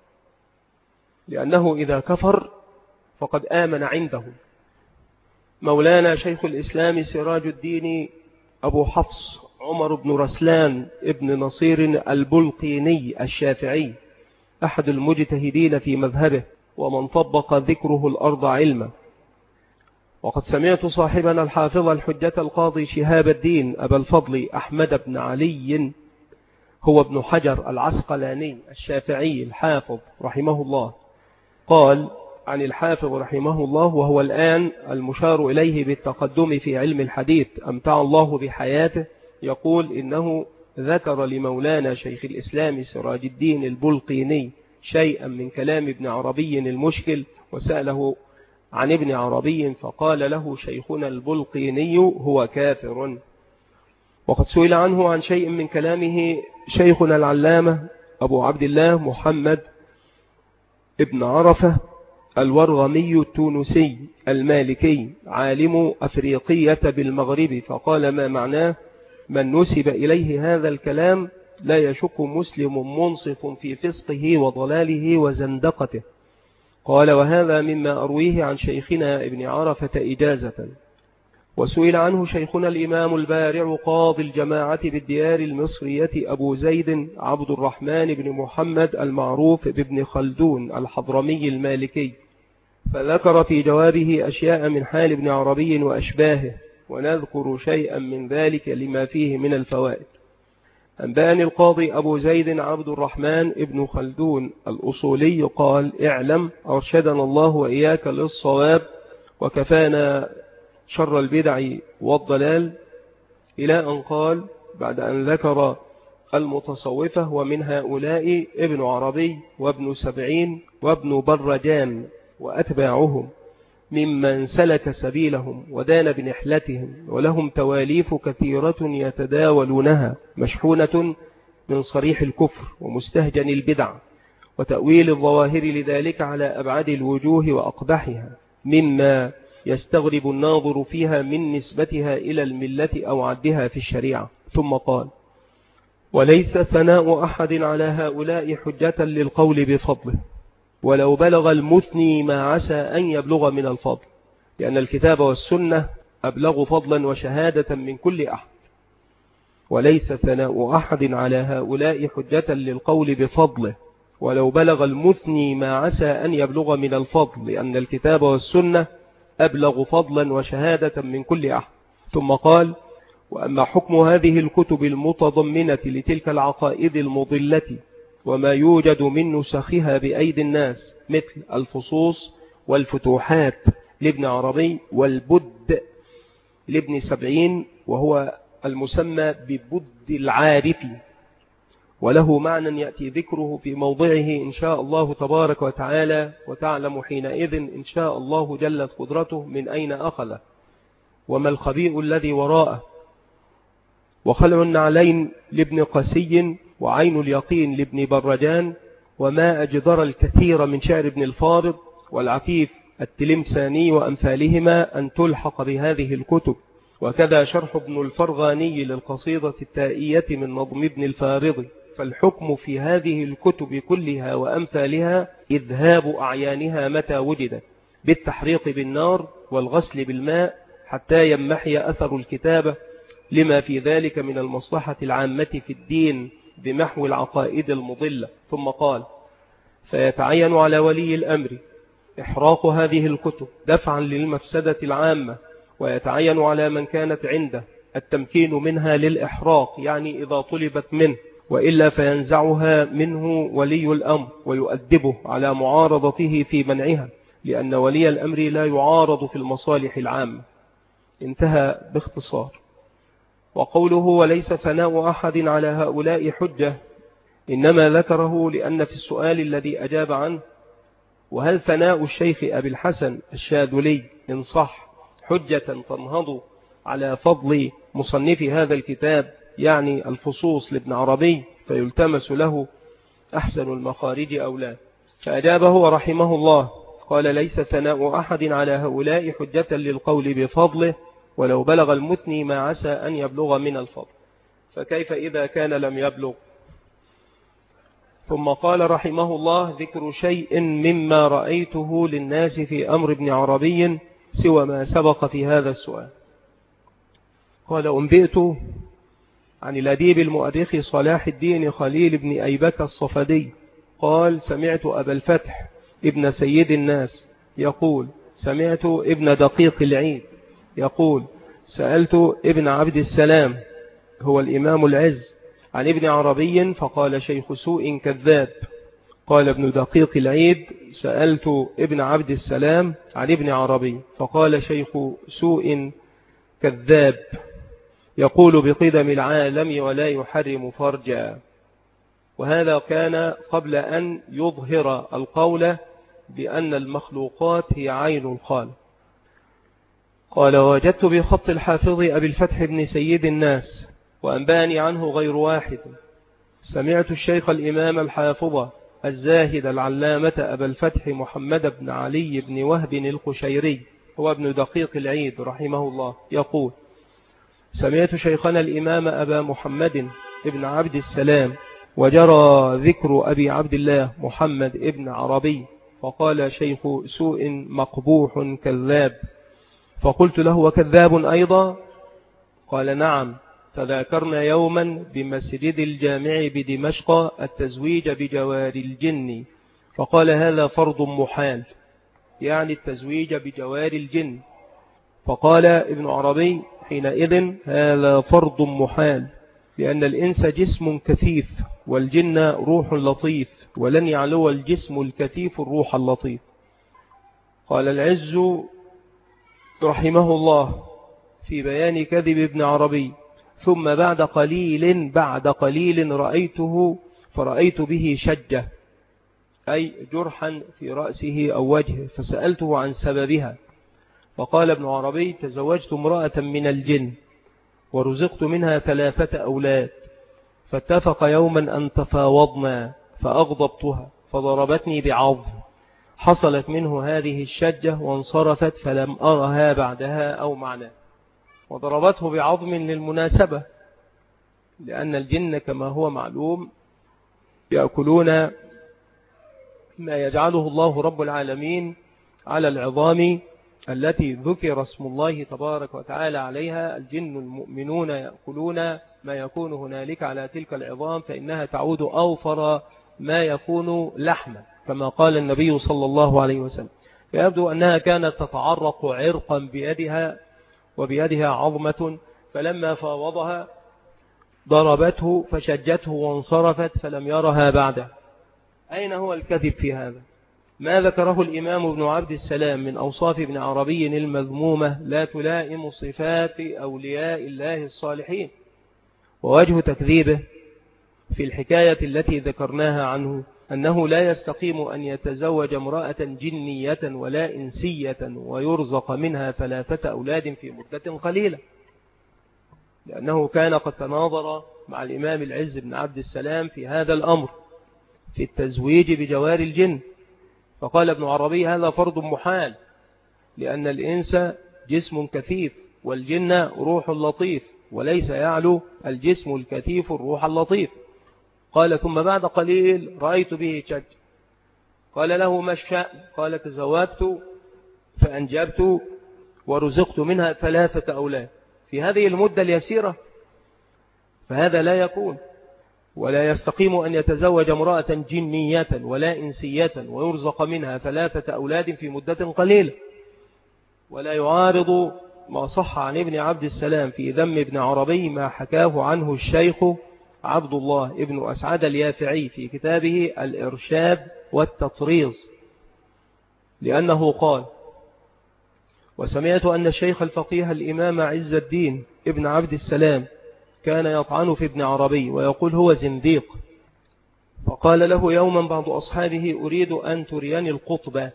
لأنه إذا كفر فقد آمن عنده. مولانا شيخ الإسلام سراج الدين أبو حفص عمر بن رسلان ابن نصير البلقيني الشافعي، أحد المجتهدين في مذهبه، ومن طبق ذكره الأرض علما. وقد سمعت صاحبنا الحافظ الحجة القاضي شهاب الدين أبا الفضل أحمد بن علي هو ابن حجر العسقلاني الشافعي الحافظ رحمه الله، قال عن الحافظ رحمه الله، وهو الآن المشار إليه بالتقدم في علم الحديث أمتع الله بحياته، يقول إنه ذكر لمولانا شيخ الإسلام سراج الدين البلقيني شيئا من كلام ابن عربي المشكل، وسأله عن ابن عربي فقال له شيخنا البلقيني هو كافر. وقد سئل عنه عن شيء من كلامه شيخنا العلامة أبو عبد الله محمد ابن عرفة الورغمي التونسي المالكي عالم أفريقية بالمغرب، فقال: ما معناه؟ من نسب إليه هذا الكلام لا يشك مسلم منصف في فسقه وضلاله وزندقته. قال: وهذا مما أرويه عن شيخنا ابن عرفة إجازة. وسئل عنه شيخنا الإمام البارع قاضي الجماعة بالديار المصرية أبو زيد عبد الرحمن بن محمد المعروف بابن خلدون الحضرمي المالكي، فذكر في جوابه أشياء من حال ابن عربي وأشباهه، ونذكر شيئا من ذلك لما فيه من الفوائد. أنبأني القاضي أبو زيد عبد الرحمن ابن خلدون الأصولي قال: اعلم أرشدنا الله وإياك للصواب وكفانا شر البدع والضلال، إلى أن قال بعد أن ذكر المتصوفة: ومن هؤلاء ابن عربي وابن سبعين وابن برجان وأتباعهم ممن سلك سبيلهم ودان بنحلتهم، ولهم تواليف كثيرة يتداولونها مشحونة من صريح الكفر ومستهجن البدع وتأويل الظواهر لذلك على أبعد الوجوه وأقبحها، مما يستغرب الناظر فيها من نسبتها إلى الملة أو عدها في الشريعة. ثم قال: وليس ثناء أحد على هؤلاء حجة للقول بفضله، ولو بلغ المثني ما عسى أن يبلغ من الفضل، لأن الكتاب والسنة أبلغ فضلا وشهادة من كل أحد. وليس ثناء أحد على هؤلاء حجة للقول بفضله، ولو بلغ المثني ما عسى أن يبلغ من الفضل، لأن الكتاب والسنة أبلغ فضلا وشهادة من كل أحد. ثم قال: وأما حكم هذه الكتب المتضمنة لتلك العقائد المضلة وما يوجد من نسخها بأيدي الناس، مثل الفصوص والفتوحات لابن عربي والبد لابن سبعين، وهو المسمى ببد العارف، وله معنى يأتي ذكره في موضعه إن شاء الله تبارك وتعالى، وتعلم حينئذ إن شاء الله جلت قدرته من أين أخذ وما الخبيء الذي وراءه. وخلع النعلين لابن قسي، وعين اليقين لابن برجان، وما أجدر الكثير من شعر ابن الفارض والعفيف التلمساني وأمثالهما أن تلحق بهذه الكتب. وكذا شرح ابن الفرغاني للقصيدة التائية من نظم ابن الفارض. فالحكم في هذه الكتب كلها وأمثالها إذهاب أعيانها متى وجدت بالتحريق بالنار والغسل بالماء حتى يمحي أثر الكتابة، لما في ذلك من المصلحة العامة في الدين بمحو العقائد المضلة. ثم قال: فيتعين على ولي الأمر إحراق هذه الكتب دفعا للمفسدة العامة، ويتعين على من كانت عنده التمكين منها للإحراق، يعني إذا طلبت منه، وإلا فينزعها منه ولي الأمر ويؤدبه على معارضته في منعها، لأن ولي الأمر لا يعارض في المصالح العامة. انتهى باختصار. وقوله وليس ثناء أحد على هؤلاء حجة إنما ذكره لأن في السؤال الذي أجاب عنه: وهل ثناء الشيخ أبي الحسن الشاذلي إن صح حجة تنهض على فضل مصنف هذا الكتاب، يعني الفصوص لابن عربي، فيلتمس له أحسن المخارج أو لا؟ فأجابه رحمه الله قال: ليس ثناء أحد على هؤلاء حجة للقول بفضله، ولو بلغ المثني ما عسى أن يبلغ من الفضل، فكيف إذا كان لم يبلغ؟ ثم قال رحمه الله: ذكر شيء مما رأيته للناس في أمر ابن عربي سوى ما سبق في هذا السؤال. قال: أنبئت عن الأديب المؤرخ صلاح الدين خليل بن أيبك الصفدي قال: سمعت أبا الفتح ابن سيد الناس يقول: سمعت ابن دقيق العيد يقول: سألت ابن عبد السلام هو الإمام العز عن ابن عربي فقال: شيخ سوء كذاب. قال ابن دقيق العيد: سألت ابن عبد السلام عن ابن عربي فقال: شيخ سوء كذاب، يقول بقدم العالم ولا يحرم فرجا. وهذا كان قبل أن يظهر القول بأن المخلوقات هي عين الخالق. قال: وجدت بخط الحافظ أبي الفتح بن سيد الناس، وأنباني عنه غير واحد. سمعت الشيخ الإمام الحافظ الزاهد العلامة أبا الفتح محمد بن علي بن وهب القشيري، هو ابن دقيق العيد رحمه الله، يقول: سمعت شيخنا الإمام أبا محمد ابن عبد السلام وجرى ذكر أبي عبد الله محمد ابن عربي فقال: شيخ سوء مقبوح كذاب. فقلت له: وكذاب أيضا؟ قال: نعم. تذاكرنا يوما بمسجد الجامع بدمشق التزويج بجوار الجن، فقال: هذا فرض محال. يعني التزويج بجوار الجن. فقال ابن عربي حينئذ هذا فرض محال، لأن الإنس جسم كثيف والجن روح لطيف، ولن يعلو الجسم الكثيف الروح اللطيف. قال العز رحمه الله في بيان كذب ابن عربي: ثم بعد قليل بعد قليل رأيته فرأيت به شجة، أي جرحا في رأسه أو وجهه، فسألته عن سببها، فقال ابن عربي: تزوجت امرأة من الجن ورزقت منها ثلاثة أولاد، فاتفق يوما أن تفاوضنا فأغضبتها فضربتني بعض، حصلت منه هذه الشجة وانصرفت فلم أرها بعدها أو معناه. وضربته بعظم للمناسبة، لأن الجن كما هو معلوم يأكلون ما يجعله الله رب العالمين على العظام التي ذكر اسم الله تبارك وتعالى عليها. الجن المؤمنون يأكلون ما يكون هنالك على تلك العظام، فإنها تعود أوفر ما يكون لحما، كما قال النبي صلى الله عليه وسلم. فيبدو أنها كانت تتعرق عرقا بيدها وبيدها عظمة، فلما فاوضها ضربته فشجته وانصرفت فلم يرها بعده. أين هو الكذب في هذا؟ ما ذكره الإمام ابن عبد السلام من أوصاف ابن عربي المذمومة لا تلائم صفات أولياء الله الصالحين. ووجه تكذيبه في الحكاية التي ذكرناها عنه أنه لا يستقيم أن يتزوج امرأة جنية ولا إنسية ويرزق منها ثلاثة أولاد في مدة قليلة، لأنه كان قد تناظر مع الإمام العز بن عبد السلام في هذا الأمر في التزويج بجوار الجن. فقال ابن عربي: هذا فرض محال، لأن الإنس جسم كثيف والجن روح لطيف، وليس يعلو الجسم الكثيف الروح اللطيف. قال: ثم بعد قليل رأيت به شج. قال له: ما الشأن؟ قال: تزوجت فأنجبت ورزقت منها ثلاثة أولاد في هذه المدة اليسيرة. فهذا لا يكون، ولا يستقيم أن يتزوج امرأة جنية ولا إنسية ويرزق منها ثلاثة أولاد في مدة قليلة. ولا يعارض ما صح عن ابن عبد السلام في ذم ابن عربي ما حكاه عنه الشيخ عبد الله ابن أسعد اليافعي في كتابه الإرشاد والتطريز، لأنه قال: وسمعت أن الشيخ الفقيه الإمام عز الدين ابن عبد السلام كان يطعن في ابن عربي ويقول هو زنديق. فقال له يوما بعض أصحابه: أريد أن تريني القطب،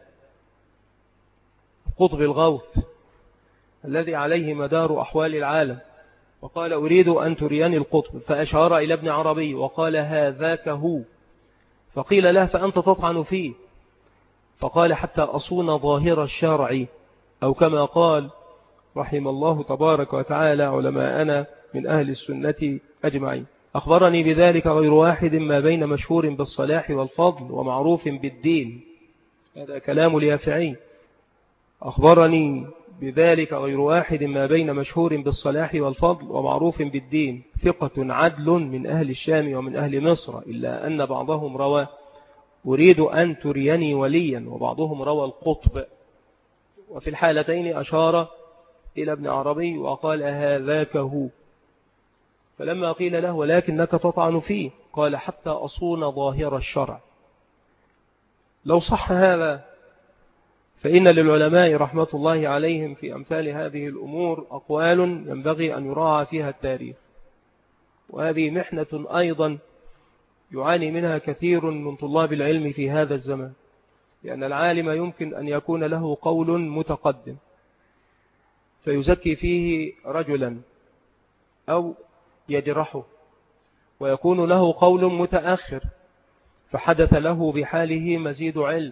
قطب الغوث الذي عليه مدار أحوال العالم. فقال: أريد أن تريني القطب، فأشار إلى ابن عربي وقال: هذاك هو. فقيل له: فأنت تطعن فيه؟ فقال: حتى أصون ظاهر الشرع، أو كما قال رحم الله تبارك وتعالى علماءنا من أهل السنة أجمعين. أخبرني بذلك غير واحد ما بين مشهور بالصلاح والفضل ومعروف بالدين. هذا كلام اليافعي. أخبرني بذلك غير واحد ما بين مشهور بالصلاح والفضل ومعروف بالدين، ثقة عدل من أهل الشام ومن أهل مصر، إلا أن بعضهم روى: أريد أن تريني وليا، وبعضهم روى القطب. وفي الحالتين أشار إلى ابن عربي وقال: هذاك هو. فلما قيل له: ولكنك تطعن فيه، قال: حتى أصون ظاهر الشرع. لو صح هذا فإن للعلماء رحمة الله عليهم في أمثال هذه الأمور أقوال ينبغي أن يراعى فيها التاريخ، وهذه محنة أيضا يعاني منها كثير من طلاب العلم في هذا الزمان، لأن العالم يمكن أن يكون له قول متقدم فيزكي فيه رجلا أو يجرحه، ويكون له قول متأخر فحدث له بحاله مزيد علم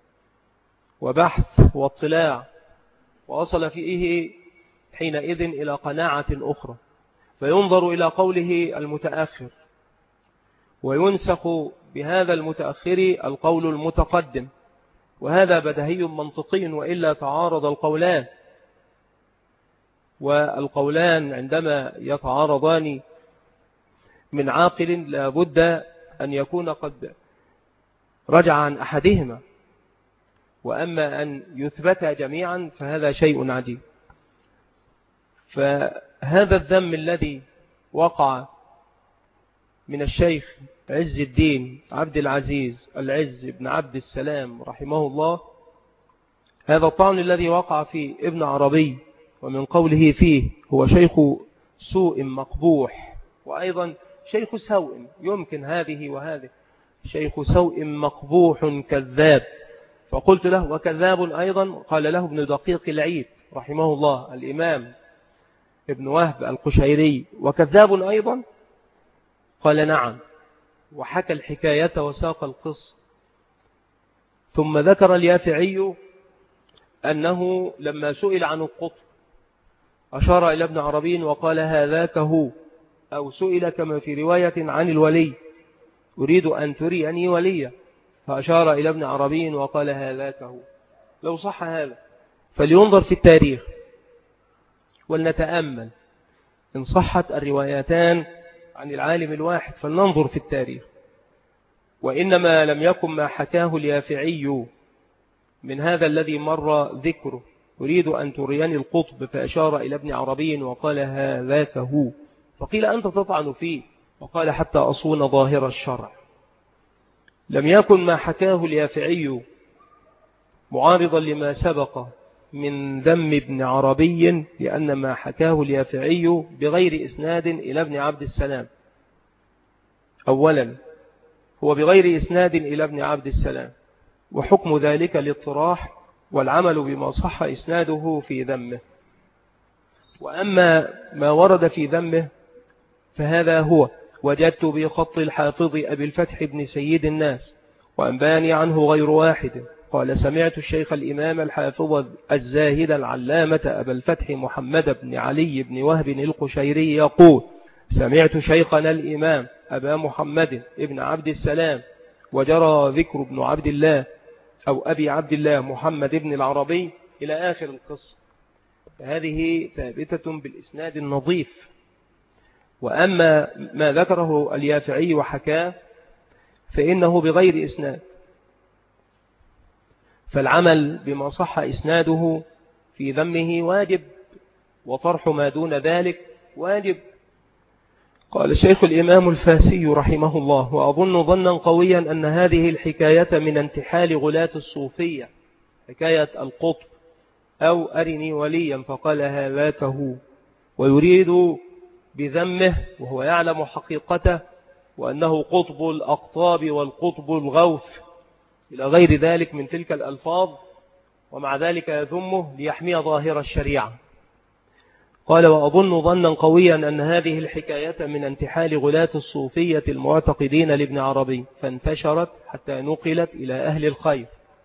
وبحث واطلاع، ووصل فيه حينئذ إلى قناعة أخرى، فينظر إلى قوله المتأخر وينسخ بهذا المتأخر القول المتقدم، وهذا بديهي منطقي، وإلا تعارض القولان. والقولان عندما يتعارضان من عاقل لا بد أن يكون قد رجع عن أحدهما، وأما أن يثبت جميعا فهذا شيء عجيب. فهذا الذم الذي وقع من الشيخ عز الدين عبد العزيز العز بن عبد السلام رحمه الله، هذا الطعن الذي وقع في ابن عربي ومن قوله فيه هو شيخ سوء مقبوح، وأيضا شيخ سوء، يمكن هذه وهذه، شيخ سوء مقبوح كذاب. فقلت له وكذاب أيضا؟ قال له ابن دقيق العيد رحمه الله الإمام ابن وهب القشيري وكذاب أيضا؟ قال نعم، وحكى الحكاية وساق القصة. ثم ذكر اليافعي أنه لما سئل عن القطب أشار إلى ابن عربي وقال هذاك هو، أو سئل كما في رواية عن الولي أريد أن تريني وليا، فأشار إلى ابن عربي وقال هذاك هو. لو صح هذا فلينظر في التاريخ ولنتأمل إن صحت الروايتان عن العالم الواحد فلننظر في التاريخ. وإنما لم يكن ما حكاه اليافعي من هذا الذي مر ذكره أريد أن تريني القطب فأشار إلى ابن عربي وقال هذاك هو، فقيل أنت تطعن فيه، وقال حتى أصون ظاهر الشرع. لم يكن ما حكاه اليافعي معارضا لما سبق من ذم ابن عربي، لأن ما حكاه اليافعي بغير إسناد إلى ابن عبد السلام. أولا هو بغير إسناد إلى ابن عبد السلام، وحكم ذلك الاطراح والعمل بما صح إسناده في ذمه. وأما ما ورد في ذمه فهذا هو وجدت بخط الحافظ أبي الفتح بن سيد الناس وأنباني عنه غير واحد قال سمعت الشيخ الإمام الحافظ الزاهد العلامة أبا الفتح محمد بن علي بن وهب القشيري يقول سمعت شيخنا الإمام أبا محمد ابن عبد السلام وجرى ذكر ابن عبد الله أو أبي عبد الله محمد بن العربي إلى آخر القصة. هذه ثابتة بالإسناد النظيف. وأما ما ذكره اليافعي وحكاه فإنه بغير إسناد، فالعمل بما صح إسناده في ذمه واجب، وطرح ما دون ذلك واجب. قال الشيخ الإمام الفاسي رحمه الله وأظن ظنا قويا أن هذه الحكاية من انتحال غلاة الصوفية، حكاية القطب أو أرني وليا فقال هذاك هو، ويريد بذمه وهو يعلم حقيقته وأنه قطب الأقطاب والقطب الغوث إلى غير ذلك من تلك الألفاظ، ومع ذلك يذمه ليحمي ظاهر الشريعة. قال وأظن ظنا قويا أن هذه الحكاية من انتحال غلاة الصوفية المعتقدين لابن عربي، فانتشرت حتى نقلت إلى أهل الخير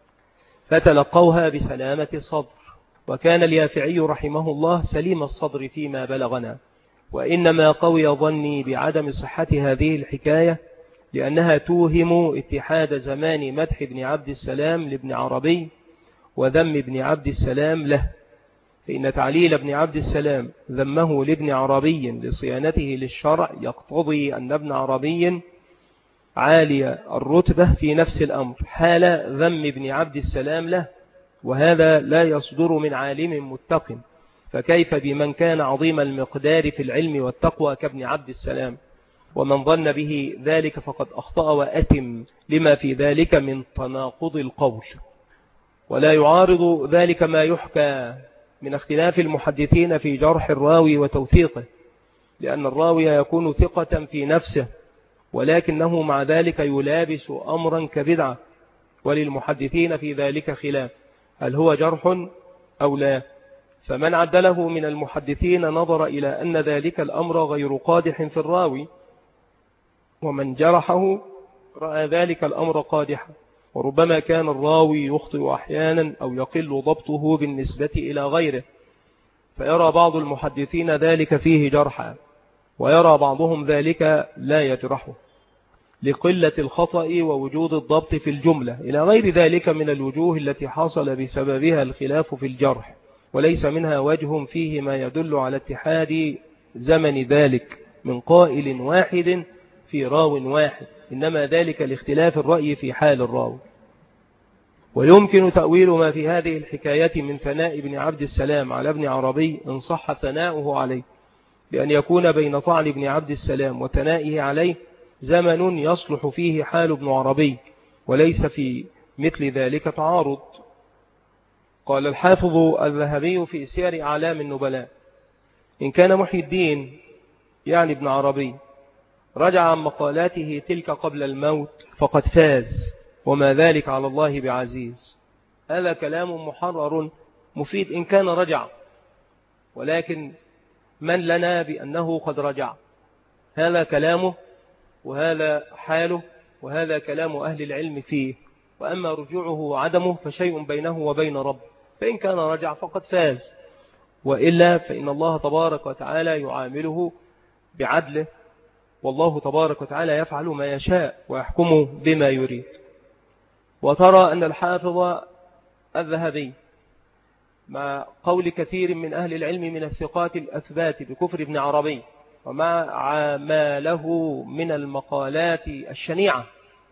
فتلقوها بسلامة الصدر، وكان اليافعي رحمه الله سليم الصدر فيما بلغنا. وإنما قوي ظني بعدم صحة هذه الحكاية لأنها توهم اتحاد زمان مدح ابن عبد السلام لابن عربي وذم ابن عبد السلام له، فإن تعليل ابن عبد السلام ذمه لابن عربي لصيانته للشرع يقتضي أن ابن عربي عالي الرتبة في نفس الأمر حال ذم ابن عبد السلام له، وهذا لا يصدر من عالم متق، فكيف بمن كان عظيم المقدار في العلم والتقوى كابن عبد السلام؟ ومن ظن به ذلك فقد أخطأ وأتم لما في ذلك من تناقض القول. ولا يعارض ذلك ما يحكى من اختلاف المحدثين في جرح الراوي وتوثيقه، لأن الراوي يكون ثقة في نفسه ولكنه مع ذلك يلابس أمرا كبدعة، وللمحدثين في ذلك خلاف هل هو جرح أو لا. فمن عدله من المحدثين نظر إلى أن ذلك الأمر غير قادح في الراوي، ومن جرحه رأى ذلك الأمر قادحا. وربما كان الراوي يخطئ أحيانا أو يقل ضبطه بالنسبة إلى غيره، فيرى بعض المحدثين ذلك فيه جرحا، ويرى بعضهم ذلك لا يجرحه لقلة الخطأ ووجود الضبط في الجملة إلى غير ذلك من الوجوه التي حصل بسببها الخلاف في الجرح، وليس منها وجه فيه ما يدل على اتحاد زمن ذلك من قائل واحد في راو واحد، إنما ذلك لاختلاف الرأي في حال الراوي. ويمكن تأويل ما في هذه الحكاية من ثناء ابن عبد السلام على ابن عربي إن صح ثناؤه عليه، بأن يكون بين طعن ابن عبد السلام وثنائه عليه زمن يصلح فيه حال ابن عربي، وليس في مثل ذلك تعارض. قال الحافظ الذهبي في سير أعلام النبلاء: إن كان محي الدين يعني ابن عربي رجع عن مقالاته تلك قبل الموت فقد فاز، وما ذلك على الله بعزيز. هذا كلام محرر مفيد إن كان رجع، ولكن من لنا بأنه قد رجع؟ هذا كلامه وهذا حاله وهذا كلام أهل العلم فيه. وأما رجوعه وعدمه فشيء بينه وبين رب، فإن كان رجع فقد فاز، وإلا فإن الله تبارك وتعالى يعامله بعدله، والله تبارك وتعالى يفعل ما يشاء ويحكم بما يريد. وترى أن الحافظ الذهبي مع قول كثير من أهل العلم من الثقات الأثبات بكفر ابن عربي، ومع ما له من المقالات الشنيعة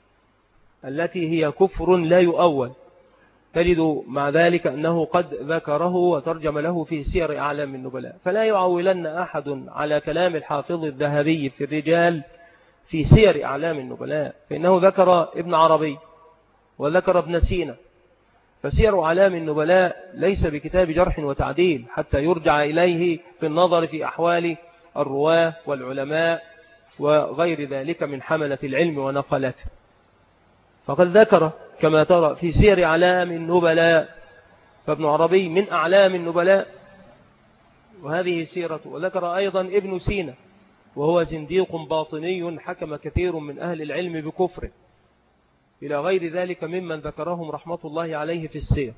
التي هي كفر لا يؤول، تجد مع ذلك أنه قد ذكره وترجم له في سير أعلام النبلاء. فلا يعولن أحد على كلام الحافظ الذهبي في الرجال في سير أعلام النبلاء، فإنه ذكر ابن عربي وذكر ابن سينا، فسير أعلام النبلاء ليس بكتاب جرح وتعديل حتى يرجع إليه في النظر في أحوال الرواة والعلماء وغير ذلك من حملة العلم ونقلته. فقد ذكر كما ترى في سير أعلام النبلاء، فابن عربي من أعلام النبلاء وهذه سيرته. وذكر أيضا ابن سينا وهو زنديق باطني حكم كثير من أهل العلم بكفره، إلى غير ذلك ممن ذكرهم رحمة الله عليه في السير.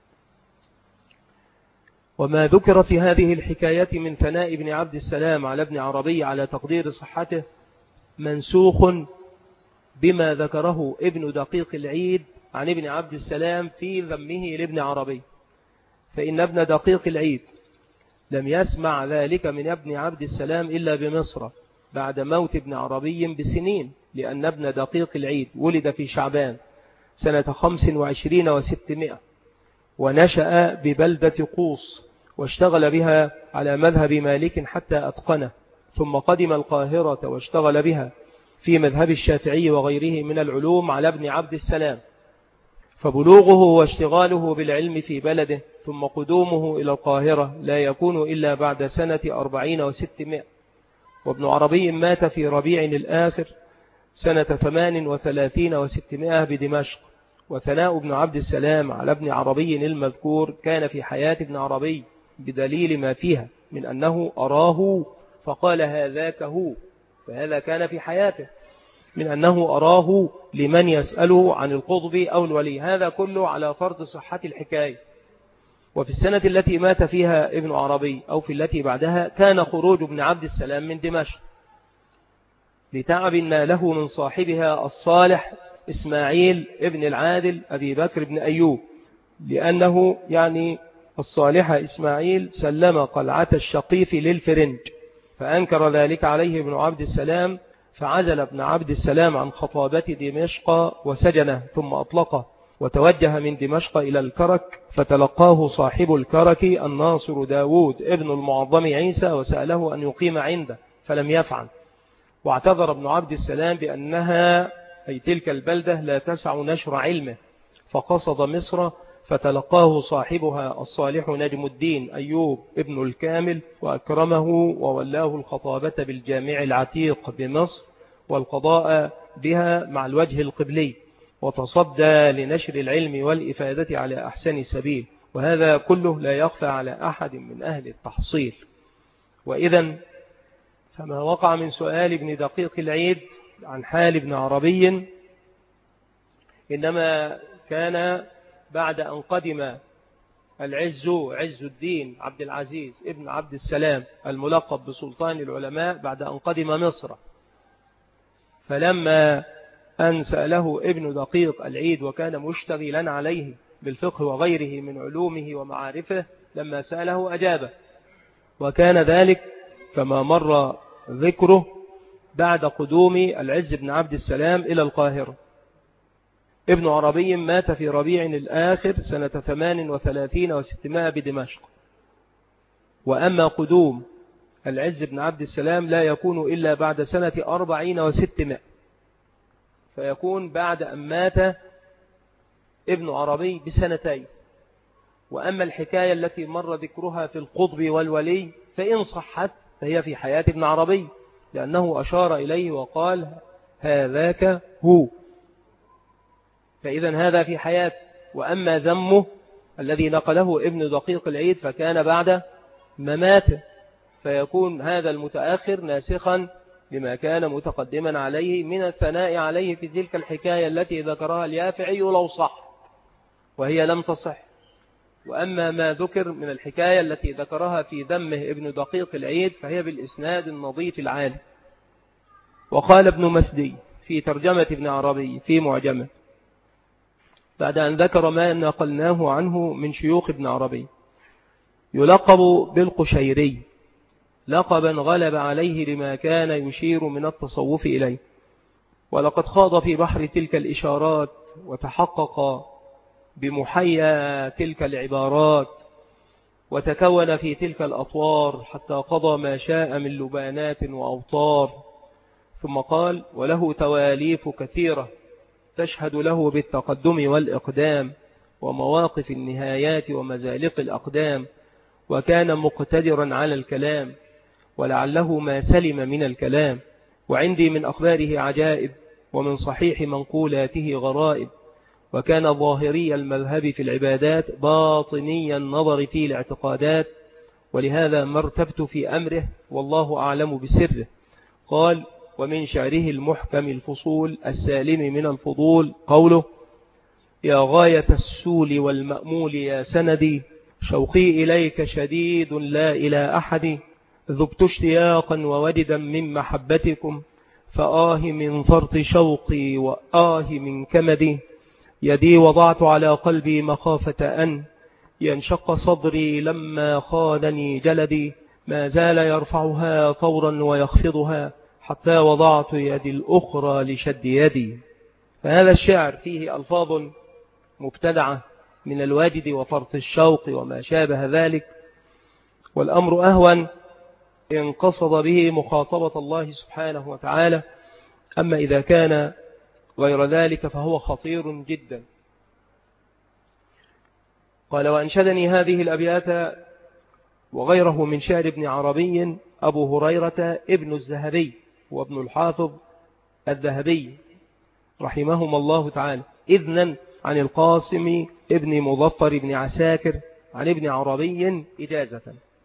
وما ذكر في هذه الحكاية من ثناء ابن عبد السلام على ابن عربي على تقدير صحته منسوخ بما ذكره ابن دقيق العيد عن ابن عبد السلام في ذمه لابن عربي، فإن ابن دقيق العيد لم يسمع ذلك من ابن عبد السلام إلا بمصر بعد موت ابن عربي بسنين، لأن ابن دقيق العيد ولد في شعبان سنة خمس وعشرين وستمائة، ونشأ ببلدة قوس واشتغل بها على مذهب مالك حتى أتقنه، ثم قدم القاهرة واشتغل بها في مذهب الشافعي وغيره من العلوم على ابن عبد السلام. فبلوغه واشتغاله بالعلم في بلده ثم قدومه إلى القاهرة لا يكون إلا بعد سنة أربعين وستمائة. وابن عربي مات في ربيع الآخر سنة ثمان وثلاثين وستمائة بدمشق. وثناء ابن عبد السلام على ابن عربي المذكور كان في حياة ابن عربي بدليل ما فيها من أنه أراه فقال هذاك هو، فهذا كان في حياته، من أنه أراه لمن يسأله عن القطب أو الولي. هذا كله على فرض صحة الحكاية. وفي السنة التي مات فيها ابن عربي أو في التي بعدها كان خروج ابن عبد السلام من دمشق لتعب له من صاحبها الصالح إسماعيل ابن العادل أبي بكر بن أيوب، لأنه يعني الصالح إسماعيل سلم قلعة الشقيف للفرنج، فأنكر ذلك عليه ابن عبد السلام، فعزل ابن عبد السلام عن خطابة دمشق وسجنه ثم أطلقه، وتوجه من دمشق إلى الكرك، فتلقاه صاحب الكرك الناصر داود ابن المعظم عيسى وسأله أن يقيم عنده فلم يفعل، واعتذر ابن عبد السلام بأنها أي تلك البلدة لا تسع نشر علمه، فقصد مصر فتلقاه صاحبها الصالح نجم الدين أيوب ابن الكامل وأكرمه وولاه الخطابة بالجامع العتيق بمصر والقضاء بها مع الوجه القبلي، وتصدى لنشر العلم والإفادة على أحسن سبيل. وهذا كله لا يخفى على أحد من أهل التحصيل. وإذن فما وقع من سؤال ابن دقيق العيد عن حال ابن عربي إنما كان بعد أن قدم العز عز الدين عبد العزيز ابن عبد السلام الملقب بسلطان العلماء بعد أن قدم مصر، فلما أن سأله ابن دقيق العيد وكان مشتغلا عليه بالفقه وغيره من علومه ومعارفه، لما سأله أجابه، وكان ذلك كما مر ذكره بعد قدوم العز بن عبد السلام إلى القاهرة. ابن عربي مات في ربيع الآخر سنة ثمان وثلاثين وستمائة بدمشق. وأما قدوم العز بن عبد السلام لا يكون إلا بعد سنة أربعين وستمائة، فيكون بعد أن مات ابن عربي بسنتين. وأما الحكاية التي مر ذكرها في القطب والولي فإن صحت فهي في حياة ابن عربي، لأنه أشار إليه وقال هذاك هو، فإذا هذا في حياة. وأما ذمه الذي نقله ابن دقيق العيد فكان بعد مماته، فيكون هذا المتأخر ناسخا لما كان متقدما عليه من الثناء عليه في تلك الحكاية التي ذكرها اليافعي لو صح، وهي لم تصح. وأما ما ذكر من الحكاية التي ذكرها في ذمه ابن دقيق العيد فهي بالإسناد النظيف العالي. وقال ابن مسدي في ترجمة ابن عربي في معجمه بعد أن ذكر ما نقلناه عنه من شيوخ ابن عربي: يلقب بالقشيري لقبا غلب عليه لما كان يشير من التصوف إليه، ولقد خاض في بحر تلك الإشارات وتحقق بمحيا تلك العبارات وتكون في تلك الأطوار حتى قضى ما شاء من لبانات وأوطار. ثم قال: وله تواليف كثيرة تشهد له بالتقدم والإقدام ومواقف النهايات ومزالق الأقدام، وكان مقتدرا على الكلام ولعله ما سلم من الكلام. وعندي من أخباره عجائب ومن صحيح منقولاته غرائب. وكان ظاهري المذهب في العبادات باطني النظر في الاعتقادات، ولهذا ما ارتبت في أمره والله أعلم بسره. قال: ومن شعره المحكم الفصول السالم من الفضول قوله: يا غاية السول والمأمول يا سندي، شوقي إليك شديد لا إلى أحد، ذبت اشتياقا ووددا من محبتكم، فآه من فرط شوقي وآه من كمدي، يدي وضعت على قلبي مخافة أن ينشق صدري لما خانني جلدي، ما زال يرفعها طورا ويخفضها حتى وضعت يدي الأخرى لشد يدي. فهذا الشعر فيه ألفاظ مبتدعة من الواجد وفرط الشوق وما شابه ذلك، والأمر أهون إن قصد به مخاطبة الله سبحانه وتعالى. أما إذا كان غير ذلك فهو خطير جدا. قال: وأنشدني هذه الأبيات وغيره من شعر ابن عربي أبو هريرة ابن الذهبي وابن الحافظ الذهبي رحمهم الله تعالى، إذنا عن القاسم ابن مظفر بن عساكر عن ابن عربي إجازة.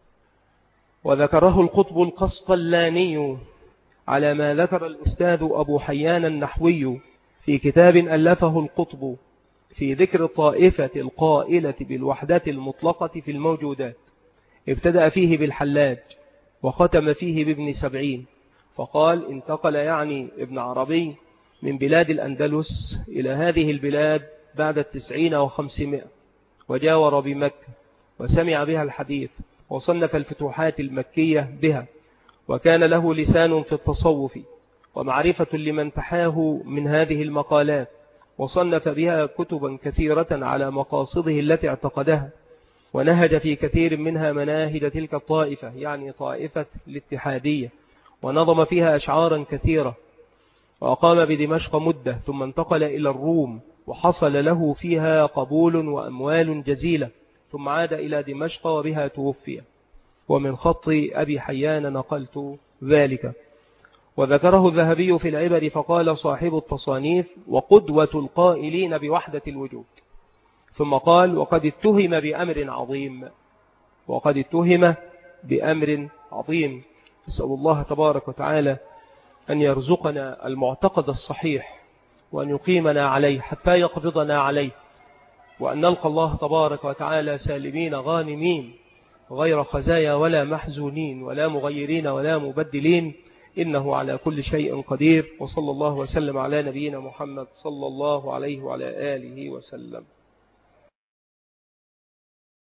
وذكره القطب القسطلاني على ما ذكر الأستاذ أبو حيان النحوي في كتاب ألفه القطب في ذكر الطائفة القائلة بالوحدة المطلقة في الموجودات. ابتدأ فيه بالحلاج وختم فيه بابن سبعين، فقال: انتقل يعني ابن عربي من بلاد الأندلس إلى هذه البلاد بعد التسعين وخمسمائة، وجاور بمكة وسمع بها الحديث، وصنف الفتوحات المكية بها، وكان له لسان في التصوف ومعرفة لمن تحاه من هذه المقالات، وصنف بها كتبا كثيرة على مقاصده التي اعتقدها، ونهج في كثير منها مناهج تلك الطائفة، يعني طائفة الاتحادية، ونظم فيها أشعارا كثيرة. وأقام بدمشق مدة ثم انتقل إلى الروم، وحصل له فيها قبول وأموال جزيلة، ثم عاد إلى دمشق وبها توفي. ومن خط أبي حيان نقلت ذلك. وذكره الذهبي في العبر فقال: صاحب التصانيف وقدوة القائلين بوحدة الوجود. ثم قال: وقد اتهم بأمر عظيم وقد اتهم بأمر عظيم. نسأل الله تبارك وتعالى أن يرزقنا المعتقد الصحيح، وأن يقيمنا عليه حتى يقبضنا عليه، وأن نلقى الله تبارك وتعالى سالمين غانمين غير خزايا ولا محزونين ولا مغيرين ولا مبدلين، إنه على كل شيء قدير. وصلى الله وسلم على نبينا محمد صلى الله عليه وعلى آله وسلم.